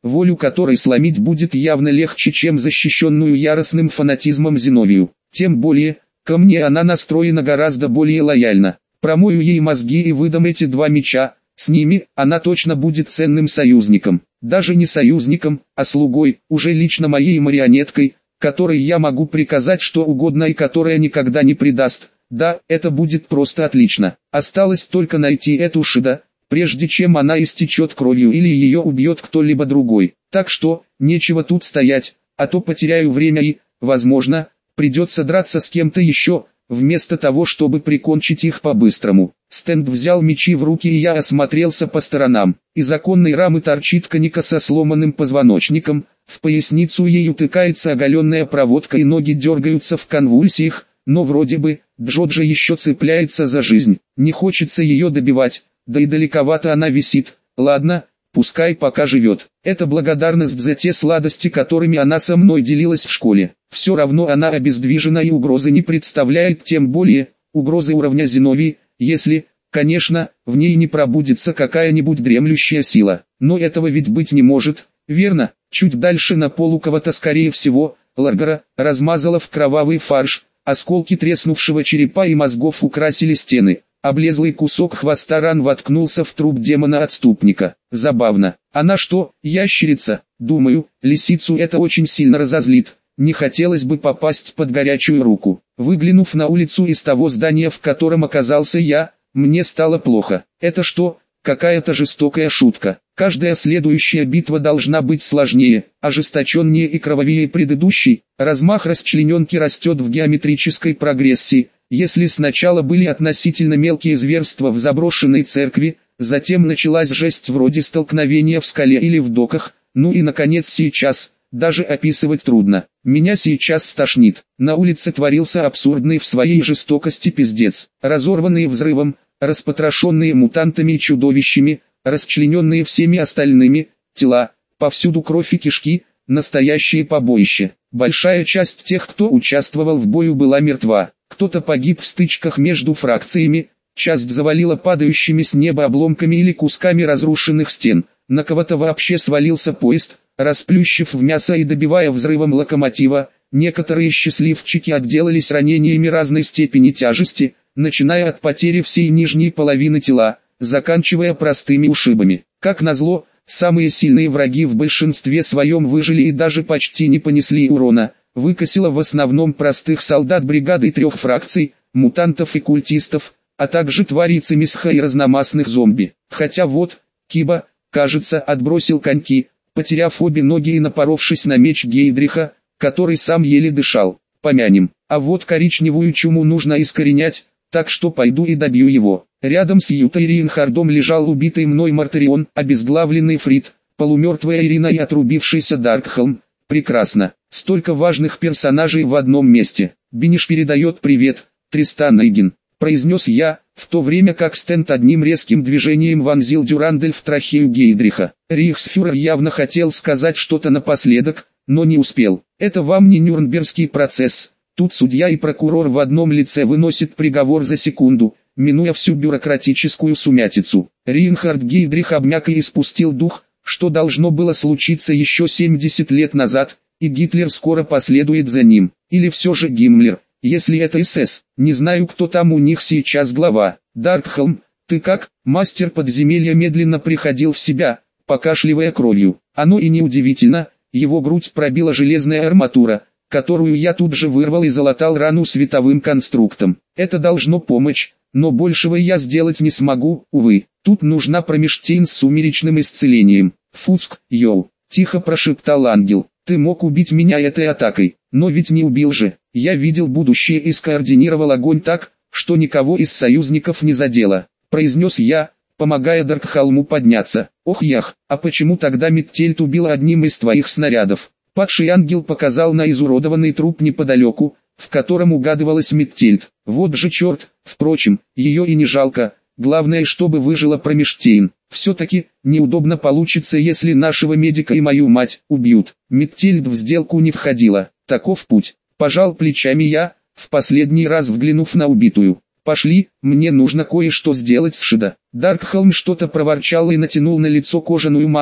волю которой сломить будет явно легче, чем защищенную яростным фанатизмом Зиновию. Тем более, ко мне она настроена гораздо более лояльно. Промою ей мозги и выдам эти два меча, с ними она точно будет ценным союзником. Даже не союзником, а слугой, уже лично моей марионеткой, которой я могу приказать что угодно и которая никогда не предаст. Да, это будет просто отлично. Осталось только найти эту Шида, прежде чем она истечет кровью или ее убьет кто-либо другой. Так что, нечего тут стоять, а то потеряю время и, возможно, придется драться с кем-то еще, вместо того чтобы прикончить их по-быстрому. Стэнд взял мечи в руки и я осмотрелся по сторонам. Из оконной рамы торчит Каника со сломанным позвоночником, в поясницу ей утыкается оголенная проводка и ноги дергаются в конвульсиях, но вроде бы, Джоджа еще цепляется за жизнь. Не хочется ее добивать, да и далековато она висит. Ладно, пускай пока живет. Это благодарность за те сладости, которыми она со мной делилась в школе. Все равно она обездвижена и угрозы не представляет, тем более, угрозы уровня Зиновий, если, конечно, в ней не пробудится какая-нибудь дремлющая сила. Но этого ведь быть не может, верно? Чуть дальше на полу кого-то, скорее всего, Ларгара, размазала в кровавый фарш, осколки треснувшего черепа и мозгов украсили стены. Облезлый кусок хвоста ран воткнулся в труп демона-отступника. Забавно. Она что, ящерица? Думаю, лисицу это очень сильно разозлит. Не хотелось бы попасть под горячую руку. Выглянув на улицу из того здания, в котором оказался я, мне стало плохо. Это что, какая-то жестокая шутка? Каждая следующая битва должна быть сложнее, ожесточеннее и кровавее предыдущей. Размах расчлененки растет в геометрической прогрессии. Если сначала были относительно мелкие зверства в заброшенной церкви, затем началась жесть вроде столкновения в скале или в доках, ну и наконец сейчас, даже описывать трудно. Меня сейчас стошнит. На улице творился абсурдный в своей жестокости пиздец. Разорванные взрывом, распотрошенные мутантами и чудовищами, расчлененные всеми остальными, тела, повсюду кровь и кишки, настоящее побоище. Большая часть тех, кто участвовал в бою, была мертва. Кто-то погиб в стычках между фракциями, часть завалила падающими с неба обломками или кусками разрушенных стен, на кого-то вообще свалился поезд, расплющив в мясо и добивая взрывом локомотива. Некоторые счастливчики отделались ранениями разной степени тяжести, начиная от потери всей нижней половины тела, заканчивая простыми ушибами. Как назло, самые сильные враги в большинстве своем выжили и даже почти не понесли урона. Выкосило в основном простых солдат бригады трех фракций, мутантов и культистов, а также тварей цимисха и разномастных зомби. Хотя вот, Киба, кажется, отбросил коньки, потеряв обе ноги и напоровшись на меч Гейдриха, который сам еле дышал. Помянем. А вот коричневую чуму нужно искоренять, так что пойду и добью его. Рядом с Ютой Рейнхардом лежал убитый мной Мартарион, обезглавленный Фрид, полумертвая Ирина и отрубившийся Даркхелм. Прекрасно. Столько важных персонажей в одном месте. Биниш передает привет, Тристан Эйген, произнес я, в то время как Стэнд одним резким движением вонзил дюрандель в трахею Гейдриха. Рейхсфюрер явно хотел сказать что-то напоследок, но не успел. Это вам не Нюрнбергский процесс. Тут судья и прокурор в одном лице выносят приговор за секунду, минуя всю бюрократическую сумятицу. Рейнхард Гейдрих обмяк и испустил дух, что должно было случиться еще семьдесят лет назад, и Гитлер скоро последует за ним. Или все же Гиммлер, если это СС. Не знаю, кто там у них сейчас глава. Даркхелм, ты как? Мастер подземелья медленно приходил в себя, покашливая кровью. Оно и неудивительно, его грудь пробила железная арматура, которую я тут же вырвал и залатал рану световым конструктом. Это должно помочь, но большего я сделать не смогу, увы. Тут нужна промежтейн с сумеречным исцелением. Фуцк, йоу, тихо прошептал ангел. Ты мог убить меня этой атакой, но ведь не убил же. Я видел будущее и скоординировал огонь так, что никого из союзников не задело, произнес я, помогая Даркхалму подняться. Ох ях, а почему тогда Миттельт убил одним из твоих снарядов? Падший ангел показал на изуродованный труп неподалеку, в котором угадывалась Миттельт. Вот же черт, впрочем, ее и не жалко, главное, чтобы выжила Промештейн. Все-таки, неудобно получится, если нашего медика и мою мать убьют. Миттельт в сделку не входила, таков путь. Пожал плечами я, в последний раз взглянув на убитую. Пошли, мне нужно кое-что сделать с Шида. Даркхелм что-то проворчал и натянул на лицо кожаную маску,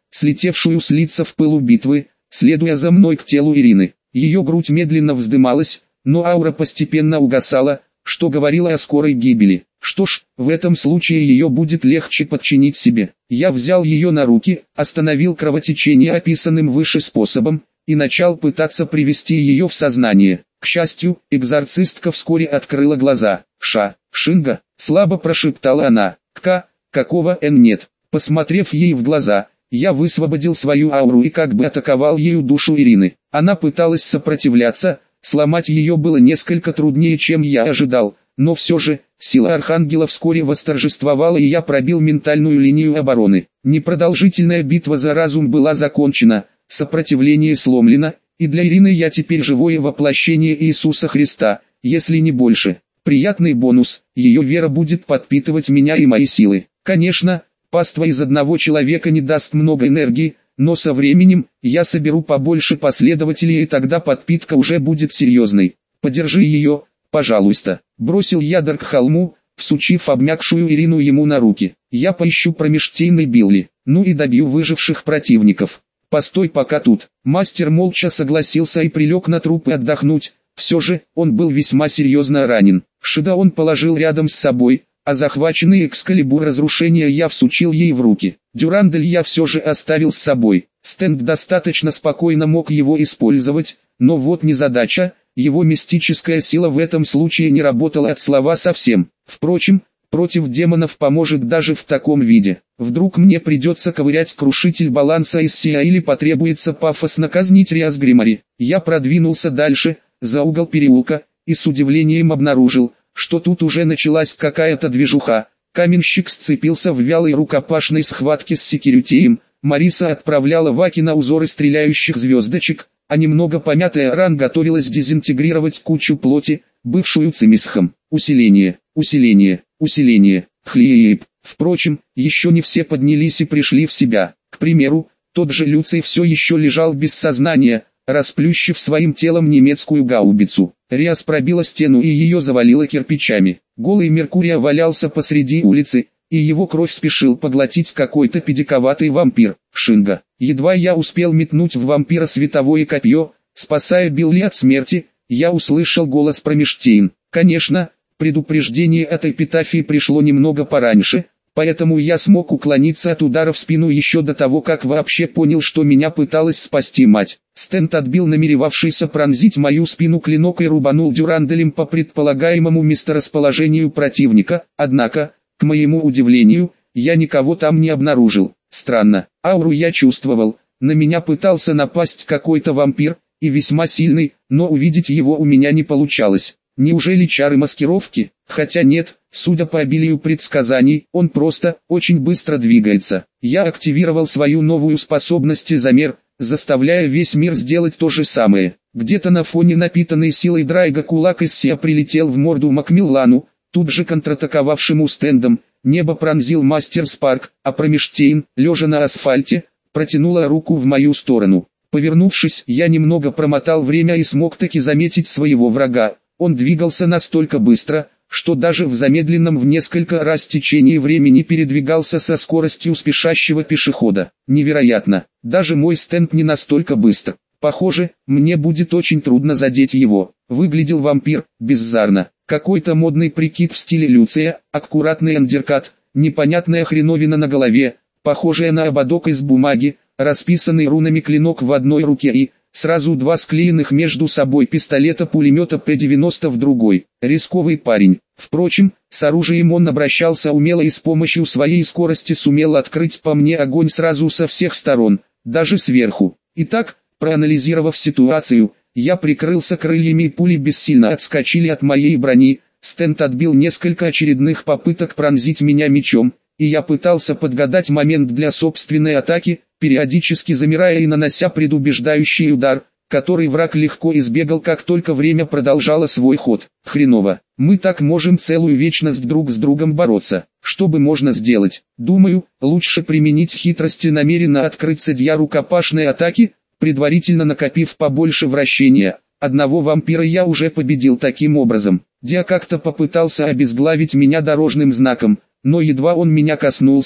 слетевшую с лица в пылу битвы, следуя за мной к телу Ирины. Ее грудь медленно вздымалась, но аура постепенно угасала, что говорило о скорой гибели. Что ж, в этом случае ее будет легче подчинить себе. Я взял ее на руки, остановил кровотечение описанным выше способом, и начал пытаться привести ее в сознание. К счастью, экзорцистка вскоре открыла глаза. «Ша, Шинга», — слабо прошептала она. «К, какого Н нет?» Посмотрев ей в глаза, я высвободил свою ауру и как бы атаковал ею душу Ирины. Она пыталась сопротивляться, сломать ее было несколько труднее, чем я ожидал, но все же, сила Архангела вскоре восторжествовала, и я пробил ментальную линию обороны. Непродолжительная битва за разум была закончена, сопротивление сломлено, и для Ирины я теперь живое воплощение Иисуса Христа, если не больше. Приятный бонус, ее вера будет подпитывать меня и мои силы. Конечно, паства из одного человека не даст много энергии, но со временем, я соберу побольше последователей, и тогда подпитка уже будет серьезной. Подержи ее, пожалуйста. Бросил я дар к холму, всучив обмякшую Ирину ему на руки. Я поищу промежтейный Билли, ну и добью выживших противников. Постой пока тут. Мастер молча согласился и прилег на труп и отдохнуть. Все же, он был весьма серьезно ранен. Шида он положил рядом с собой, а захваченный экскалибур разрушения я всучил ей в руки. Дюрандель я все же оставил с собой. Стенд достаточно спокойно мог его использовать, но вот незадача, его мистическая сила в этом случае не работала от слова совсем. Впрочем, против демонов поможет даже в таком виде. Вдруг мне придется ковырять крушитель баланса из Сия или потребуется пафосно казнить Риас Гримари. Я продвинулся дальше, за угол переулка, и с удивлением обнаружил, что тут уже началась какая-то движуха. Каменщик сцепился в вялой рукопашной схватке с секьюритием, Мариса отправляла Ваки на узоры стреляющих звездочек, а немного помятая Ран готовилась дезинтегрировать кучу плоти, бывшую цимисхом. Усиление, усиление, усиление, хлиеп. Впрочем, еще не все поднялись и пришли в себя. К примеру, тот же Люций все еще лежал без сознания, расплющив своим телом немецкую гаубицу. Риас пробила стену и ее завалило кирпичами. Голый Меркурия валялся посреди улицы, и его кровь спешил поглотить какой-то педиковатый вампир, Шинга. Едва я успел метнуть в вампира световое копье, спасая Билли от смерти, я услышал голос Промештейн. Конечно, предупреждение от эпитафии пришло немного пораньше, поэтому я смог уклониться от удара в спину еще до того, как вообще понял, что меня пыталась спасти мать. Стенд отбил намеревавшийся пронзить мою спину клинок и рубанул дюранделем по предполагаемому месторасположению противника, однако, к моему удивлению, я никого там не обнаружил. Странно, ауру я чувствовал, на меня пытался напасть какой-то вампир, и весьма сильный, но увидеть его у меня не получалось. Неужели чары маскировки? Хотя нет, судя по обилию предсказаний, он просто очень быстро двигается. Я активировал свою новую способность изомер, заставляя весь мир сделать то же самое. Где-то на фоне напитанной силой Драйга кулак из Сия прилетел в морду Макмиллану, тут же контратаковавшему Стендом. Небо пронзил мастер Спарк, а Промештейн, лежа на асфальте, протянула руку в мою сторону. Повернувшись, я немного промотал время и смог таки заметить своего врага. Он двигался настолько быстро, что даже в замедленном в несколько раз течении времени передвигался со скоростью спешащего пешехода. Невероятно, даже мой Стенд не настолько быстр. Похоже, мне будет очень трудно задеть его. Выглядел вампир, бездарно. Какой-то модный прикид в стиле Люция, аккуратный андеркат, непонятная хреновина на голове, похожая на ободок из бумаги, расписанный рунами клинок в одной руке и сразу два склеенных между собой пистолета-пулемета П девяносто в другой. Рисковый парень. Впрочем, с оружием он обращался умело и с помощью своей скорости сумел открыть по мне огонь сразу со всех сторон, даже сверху. Итак, проанализировав ситуацию, я прикрылся крыльями, и пули бессильно отскочили от моей брони. Стенд отбил несколько очередных попыток пронзить меня мечом, и я пытался подгадать момент для собственной атаки, периодически замирая и нанося предупреждающий удар, который враг легко избегал, как только время продолжало свой ход. Хреново. Мы так можем целую вечность друг с другом бороться. Что бы можно сделать? Думаю, лучше применить хитрость и намеренно открыться для рукопашной атаки, предварительно накопив побольше вращения. Одного вампира я уже победил таким образом. Диа как-то попытался обезглавить меня дорожным знаком, но едва он меня коснулся,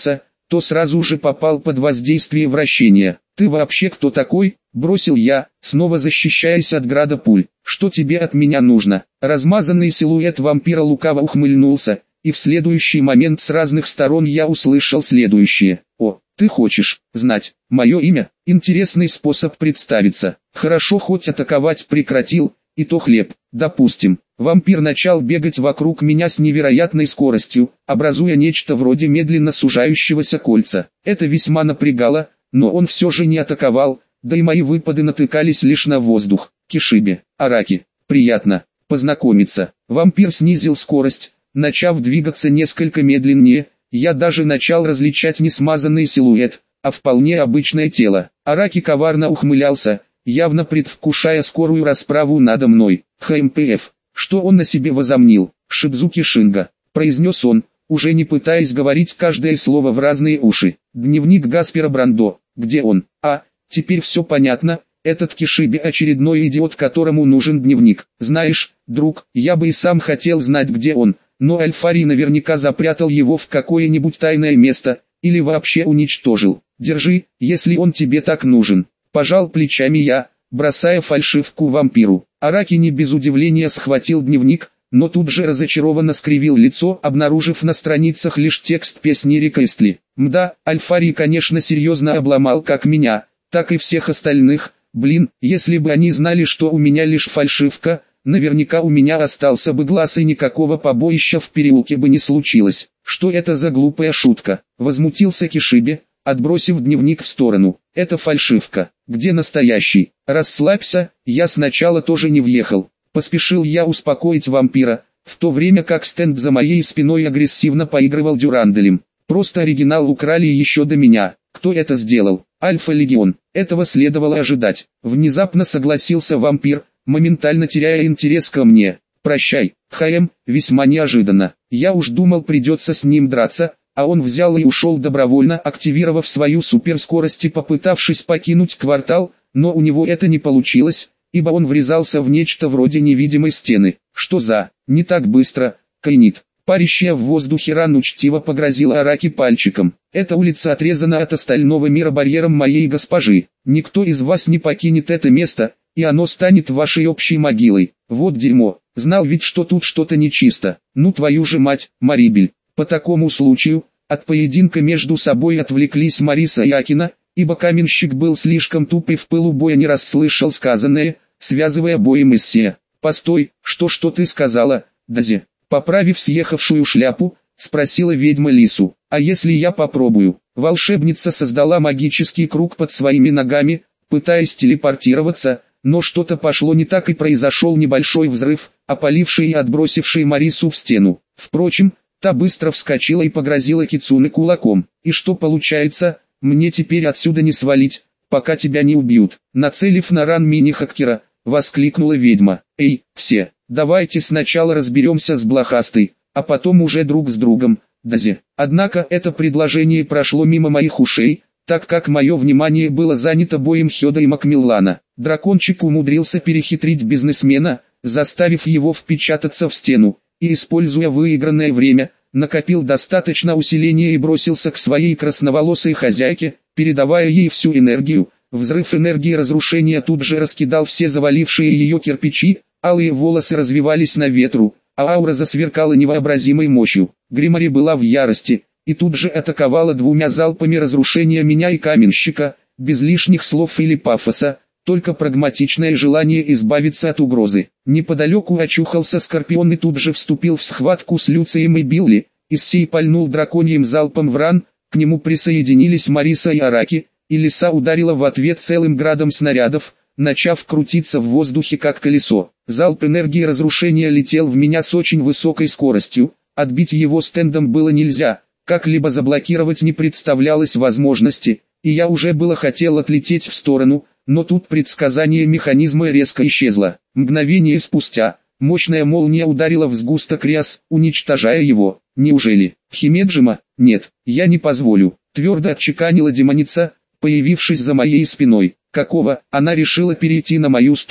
то сразу же попал под воздействие вращения. «Ты вообще кто такой?» – бросил я, снова защищаясь от града пуль. «Что тебе от меня нужно?» Размазанный силуэт вампира лукаво ухмыльнулся, и в следующий момент с разных сторон я услышал следующее. «О, ты хочешь знать мое имя? Интересный способ представиться. Хорошо, хоть атаковать прекратил, и то хлеб. Допустим». Вампир начал бегать вокруг меня с невероятной скоростью, образуя нечто вроде медленно сужающегося кольца. Это весьма напрягало, но он все же не атаковал, да и мои выпады натыкались лишь на воздух. «Кишиби, Араки, приятно познакомиться». Вампир снизил скорость, начав двигаться несколько медленнее. Я даже начал различать не смазанный силуэт, а вполне обычное тело. Араки коварно ухмылялся, явно предвкушая скорую расправу надо мной. «ХМПФ, что он на себе возомнил?» «Шидзуки Шинга», произнес он, уже не пытаясь говорить каждое слово в разные уши. «Дневник Гаспера Брандо, где он?» «А, теперь все понятно, этот Кишиби очередной идиот, которому нужен дневник. Знаешь, друг, я бы и сам хотел знать, где он, но Альфарий наверняка запрятал его в какое-нибудь тайное место, или вообще уничтожил. Держи, если он тебе так нужен». Пожал плечами я, бросая фальшивку вампиру. Араки не без удивления схватил дневник, но тут же разочарованно скривил лицо, обнаружив на страницах лишь текст песни Рика Истли. Мда, Альфарий, конечно, серьезно обломал как меня, так и всех остальных. Блин, если бы они знали, что у меня лишь фальшивка, наверняка у меня остался бы глаз и никакого побоища в переулке бы не случилось. Что это за глупая шутка? Возмутился Кишиби, отбросив дневник в сторону. «Это фальшивка. Где настоящий? Расслабься, я сначала тоже не въехал». Поспешил я успокоить вампира, в то время как стенд за моей спиной агрессивно поигрывал дюранделем. «Просто оригинал украли еще до меня. Кто это сделал? Альфа-легион. Этого следовало ожидать». Внезапно согласился вампир, моментально теряя интерес ко мне. «Прощай, ХМ, весьма неожиданно. Я уж думал, придется с ним драться». А он взял и ушел добровольно, активировав свою суперскорость и попытавшись покинуть квартал, но у него это не получилось, ибо он врезался в нечто вроде невидимой стены. «Что за? Не так быстро, Кайнит». Парящая в воздухе ран учтиво погрозила Араки пальчиком. «Эта улица отрезана от остального мира барьером моей госпожи. Никто из вас не покинет это место, и оно станет вашей общей могилой. Вот дерьмо, знал ведь, что тут что-то нечисто. Ну твою же мать, Марибель». По такому случаю, от поединка между собой отвлеклись Мариса и Акина, ибо каменщик был слишком туп и в пылу боя не расслышал сказанное, связывая боем Иссе. «Постой, что-что ты сказала, Дази?» Поправив съехавшую шляпу, спросила ведьма Лису. «А если я попробую?» Волшебница создала магический круг под своими ногами, пытаясь телепортироваться, но что-то пошло не так и произошел небольшой взрыв, опаливший и отбросивший Марису в стену. Впрочем, та быстро вскочила и погрозила Кицуне кулаком. «И что получается, мне теперь отсюда не свалить, пока тебя не убьют?» Нацелив на ран мини-хакера, воскликнула ведьма. «Эй, все, давайте сначала разберемся с блохастой, а потом уже друг с другом, Дази». Однако это предложение прошло мимо моих ушей, так как мое внимание было занято боем Хёда и Макмиллана. Дракончик умудрился перехитрить бизнесмена, заставив его впечататься в стену, и, используя выигранное время, накопил достаточно усиления и бросился к своей красноволосой хозяйке, передавая ей всю энергию. Взрыв энергии разрушения тут же раскидал все завалившие ее кирпичи, алые волосы развивались на ветру, а аура засверкала невообразимой мощью. Гримари была в ярости, и тут же атаковала двумя залпами разрушения меня и каменщика, без лишних слов или пафоса, только прагматичное желание избавиться от угрозы. Неподалеку очухался Скорпион и тут же вступил в схватку с Люцием и Билли, Иссей пальнул драконьим залпом в ран, к нему присоединились Мариса и Араки, и Лиса ударила в ответ целым градом снарядов, начав крутиться в воздухе как колесо. Залп энергии разрушения летел в меня с очень высокой скоростью, отбить его стендом было нельзя, как-либо заблокировать не представлялось возможности, и я уже было хотел отлететь в сторону, но тут предсказание механизма резко исчезло. Мгновение спустя, мощная молния ударила в сгусток Риас, уничтожая его. «Неужели? Химеджима? Нет, я не позволю», твердо отчеканила демоница, появившись за моей спиной. «Какого?» Она решила перейти на мою сторону.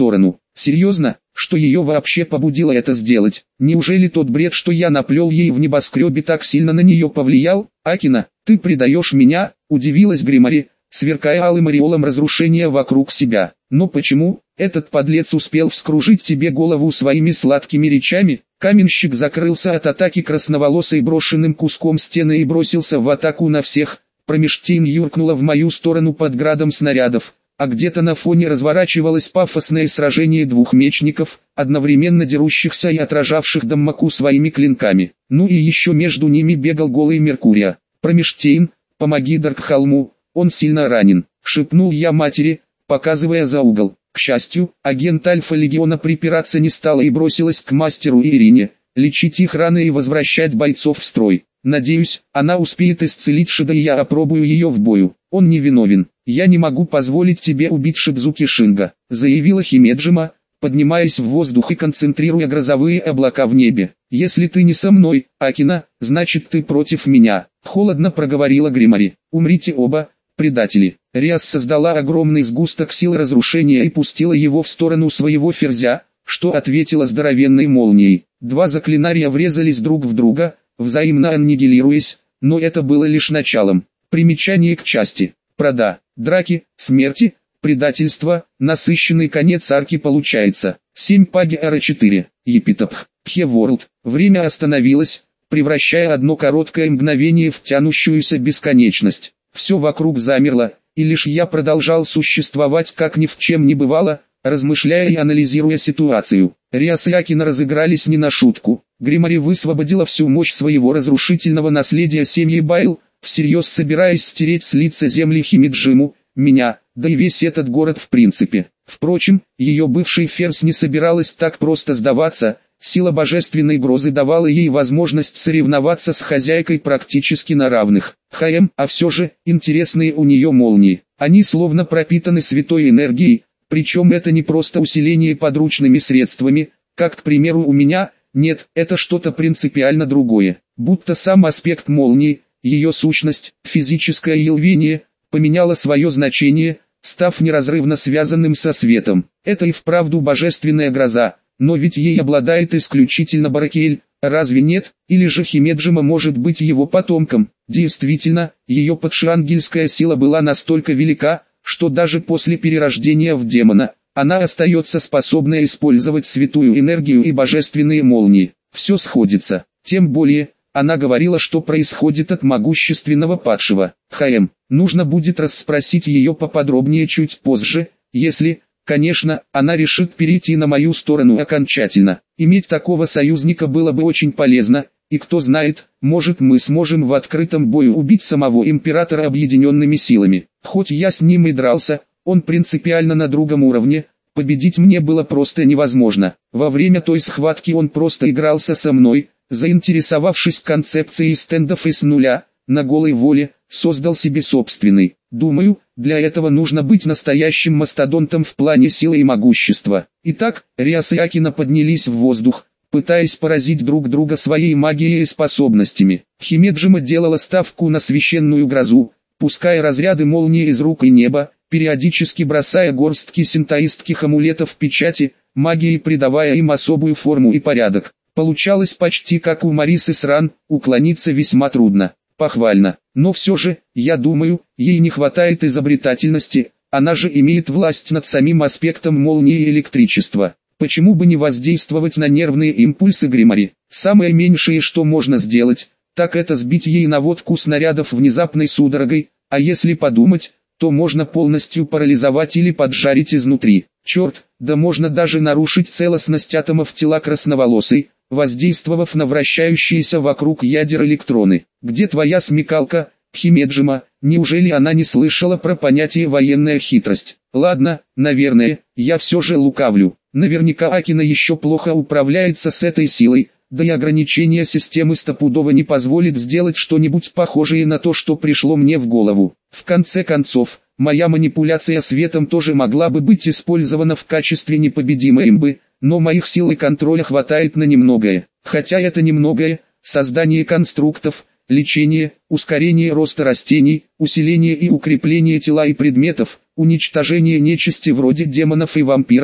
Серьезно, что ее вообще побудило это сделать? Неужели тот бред, что я наплел ей в небоскребе, так сильно на нее повлиял? Акина, ты предаешь меня? Удивилась Гримари, сверкая алым ореолом разрушения вокруг себя. Но почему? Этот подлец успел вскружить тебе голову своими сладкими речами? Каменщик закрылся от атаки красноволосой брошенным куском стены и бросился в атаку на всех. Промеж-тень юркнула в мою сторону под градом снарядов, а где-то на фоне разворачивалось пафосное сражение двух мечников, одновременно дерущихся и отражавших Даммаку своими клинками. Ну и еще между ними бегал голый Меркурия. Промеж-тень, помоги Даркхалму, он сильно ранен, шепнул я матери, показывая за угол. К счастью, агент Альфа-легиона припираться не стала и бросилась к мастеру Ирине, лечить их раны и возвращать бойцов в строй. Надеюсь, она успеет исцелить Шида, и я опробую ее в бою. Он не виновен. Я не могу позволить тебе убить Шидзуки Шинга, заявила Химеджима, поднимаясь в воздух и концентрируя грозовые облака в небе. Если ты не со мной, Акина, значит ты против меня. Холодно проговорила Гримари. Умрите оба, предатели. Риас создала огромный сгусток сил разрушения и пустила его в сторону своего ферзя, что ответило здоровенной молнией. Два заклинария врезались друг в друга, взаимно аннигилируясь, но это было лишь началом. Примечание к части. Прода, драки, смерти, предательство, насыщенный конец арки получается. семь паги эр четыре. Епитопх. Пхе-ворлд. Время остановилось, превращая одно короткое мгновение в тянущуюся бесконечность. Все вокруг замерло, и лишь я продолжал существовать, как ни в чем не бывало, размышляя и анализируя ситуацию. Риас и Акина разыгрались не на шутку. Гримари высвободила всю мощь своего разрушительного наследия семьи Байл, всерьез собираясь стереть с лица земли Химеджиму, меня, да и весь этот город в принципе. Впрочем, ее бывший ферзь не собиралась так просто сдаваться, сила божественной грозы давала ей возможность соревноваться с хозяйкой практически на равных. Хаем, а все же, интересные у нее молнии. Они словно пропитаны святой энергией, причем это не просто усиление подручными средствами, как, к примеру, у меня. Нет, это что-то принципиально другое. Будто сам аспект молнии, ее сущность, физическое явление, поменяло свое значение, став неразрывно связанным со светом. Это и вправду божественная гроза, но ведь ей обладает исключительно Баракель, разве нет? Или же Химеджима может быть его потомком? Действительно, ее подшангельская сила была настолько велика, что даже после перерождения в демона, она остается способной использовать святую энергию и божественные молнии. Все сходится. Тем более, она говорила, что происходит от могущественного падшего. Хаем, нужно будет расспросить ее поподробнее чуть позже, если, конечно, она решит перейти на мою сторону окончательно. Иметь такого союзника было бы очень полезно, и кто знает, может мы сможем в открытом бою убить самого императора объединенными силами. Хоть я с ним и дрался, он принципиально на другом уровне, победить мне было просто невозможно. Во время той схватки он просто игрался со мной, заинтересовавшись концепцией стендов и с нуля, на голой воле, создал себе собственный. Думаю, для этого нужно быть настоящим мастодонтом в плане силы и могущества. Итак, Риас и Акина поднялись в воздух, пытаясь поразить друг друга своей магией и способностями. Химеджима делала ставку на священную грозу, пуская разряды молнии из рук и неба, периодически бросая горстки синтоистских амулетов печати, магией придавая им особую форму и порядок. Получалось почти как у Марисы Сран, уклониться весьма трудно. Похвально. Но все же, я думаю, ей не хватает изобретательности, она же имеет власть над самим аспектом молнии и электричества. Почему бы не воздействовать на нервные импульсы Гримари? Самое меньшее, что можно сделать, так это сбить ей наводку снарядов внезапной судорогой, а если подумать, то можно полностью парализовать или поджарить изнутри. Черт, да можно даже нарушить целостность атомов тела красноволосой, воздействовав на вращающиеся вокруг ядер электроны. Где твоя смекалка, Химеджима? Неужели она не слышала про понятие военная хитрость? Ладно, наверное, я все же лукавлю. Наверняка Акина еще плохо управляется с этой силой, да и ограничение системы стопудово не позволит сделать что-нибудь похожее на то, что пришло мне в голову. В конце концов, моя манипуляция светом тоже могла бы быть использована в качестве непобедимой имбы, но моих сил и контроля хватает на немногое. Хотя это немногое, создание конструктов, лечение, ускорение роста растений, усиление и укрепление тела и предметов, уничтожение нечисти вроде демонов и вампиров,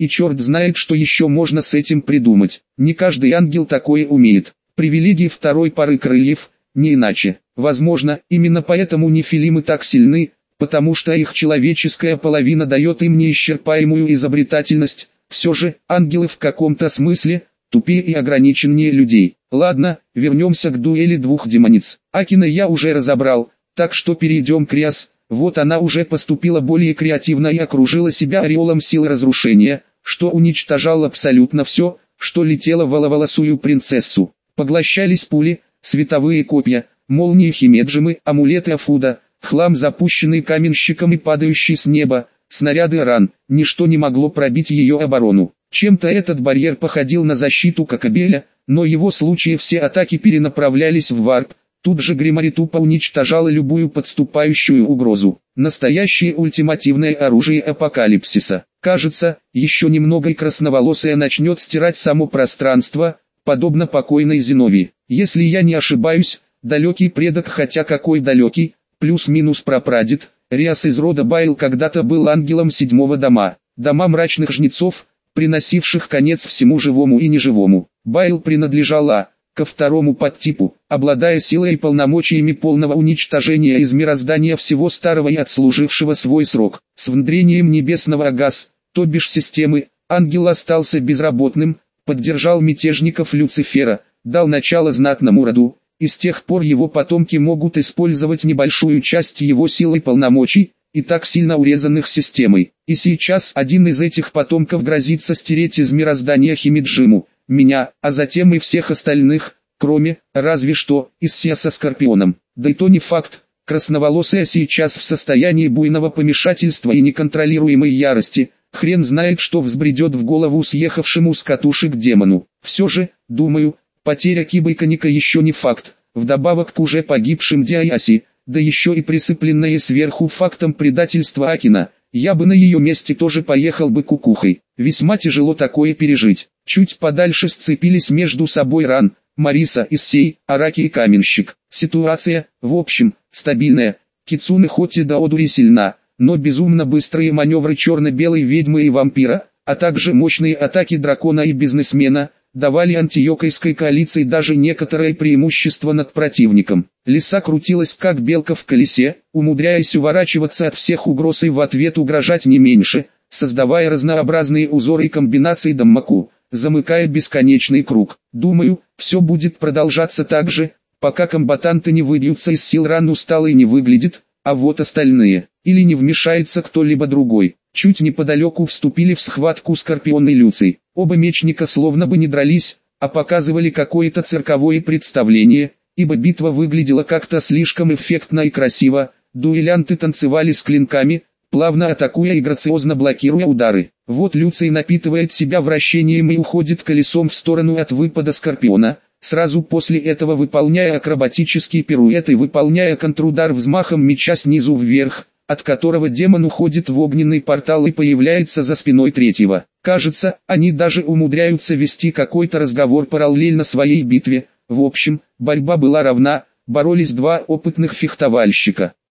и черт знает, что еще можно с этим придумать. Не каждый ангел такое умеет. Привилегии второй пары крыльев, не иначе. Возможно, именно поэтому нефилимы так сильны, потому что их человеческая половина дает им неисчерпаемую изобретательность. Все же, ангелы в каком-то смысле тупее и ограниченнее людей. Ладно, вернемся к дуэли двух демониц. Акина я уже разобрал, так что перейдем к Риас. Вот она уже поступила более креативно и окружила себя ореолом силы разрушения, что уничтожало абсолютно все, что летело в воловолосую принцессу. Поглощались пули, световые копья, молнии химеджимы, амулеты Афуда, хлам, запущенный каменщиком и падающий с неба, снаряды ран. Ничто не могло пробить ее оборону. Чем-то этот барьер походил на защиту Кокабеля, но его случае все атаки перенаправлялись в варп. Тут же Гримари тупо уничтожала любую подступающую угрозу. Настоящее ультимативное оружие апокалипсиса. Кажется, еще немного и красноволосая начнет стирать само пространство, подобно покойной Зиновии. Если я не ошибаюсь, далекий предок, хотя какой далекий, плюс-минус прапрадед, Риас из рода Байл когда-то был ангелом седьмого дома, дома мрачных жнецов, приносивших конец всему живому и неживому. Байл принадлежала ко второму подтипу, обладая силой и полномочиями полного уничтожения из мироздания всего старого и отслужившего свой срок. С внедрением небесного Агас, то бишь системы, ангел остался безработным, поддержал мятежников Люцифера, дал начало знатному роду, и с тех пор его потомки могут использовать небольшую часть его сил и полномочий, и так сильно урезанных системой. И сейчас один из этих потомков грозится стереть из мироздания Химеджиму, меня, а затем и всех остальных, кроме, разве что, Иссия со Скорпионом. Да и то не факт, красноволосая сейчас в состоянии буйного помешательства и неконтролируемой ярости, хрен знает, что взбредет в голову съехавшему с катушек демону. Все же, думаю, потеря Кибайконика еще не факт, вдобавок к уже погибшим Диаси, да еще и присыпленная сверху фактом предательства Акина. Я бы на ее месте тоже поехал бы кукухой. Весьма тяжело такое пережить. Чуть подальше сцепились между собой Ран, Мариса, Иссей, Араки и Каменщик. Ситуация, в общем, стабильная. Кицуне хоть и до одури сильна, но безумно быстрые маневры черно-белой ведьмы и вампира, а также мощные атаки дракона и бизнесмена, давали антиокайской коалиции даже некоторое преимущество над противником. Лиса крутилась как белка в колесе, умудряясь уворачиваться от всех угроз и в ответ угрожать не меньше, создавая разнообразные узоры и комбинации даммаку, замыкая бесконечный круг. Думаю, все будет продолжаться так же, пока комбатанты не выбьются из сил. Ран усталый не выглядит, а вот остальные, или не вмешается кто-либо другой. Чуть неподалеку вступили в схватку Скорпион и Люций. Оба мечника словно бы не дрались, а показывали какое-то цирковое представление, ибо битва выглядела как-то слишком эффектно и красиво. Дуэлянты танцевали с клинками, плавно атакуя и грациозно блокируя удары. Вот Люций напитывает себя вращением и уходит колесом в сторону от выпада Скорпиона, сразу после этого выполняя акробатический пируэт и выполняя контрудар взмахом меча снизу вверх, от которого демон уходит в огненный портал и появляется за спиной третьего. Кажется, они даже умудряются вести какой-то разговор параллельно своей битве. В общем, борьба была равна, боролись два опытных фехтовальщика.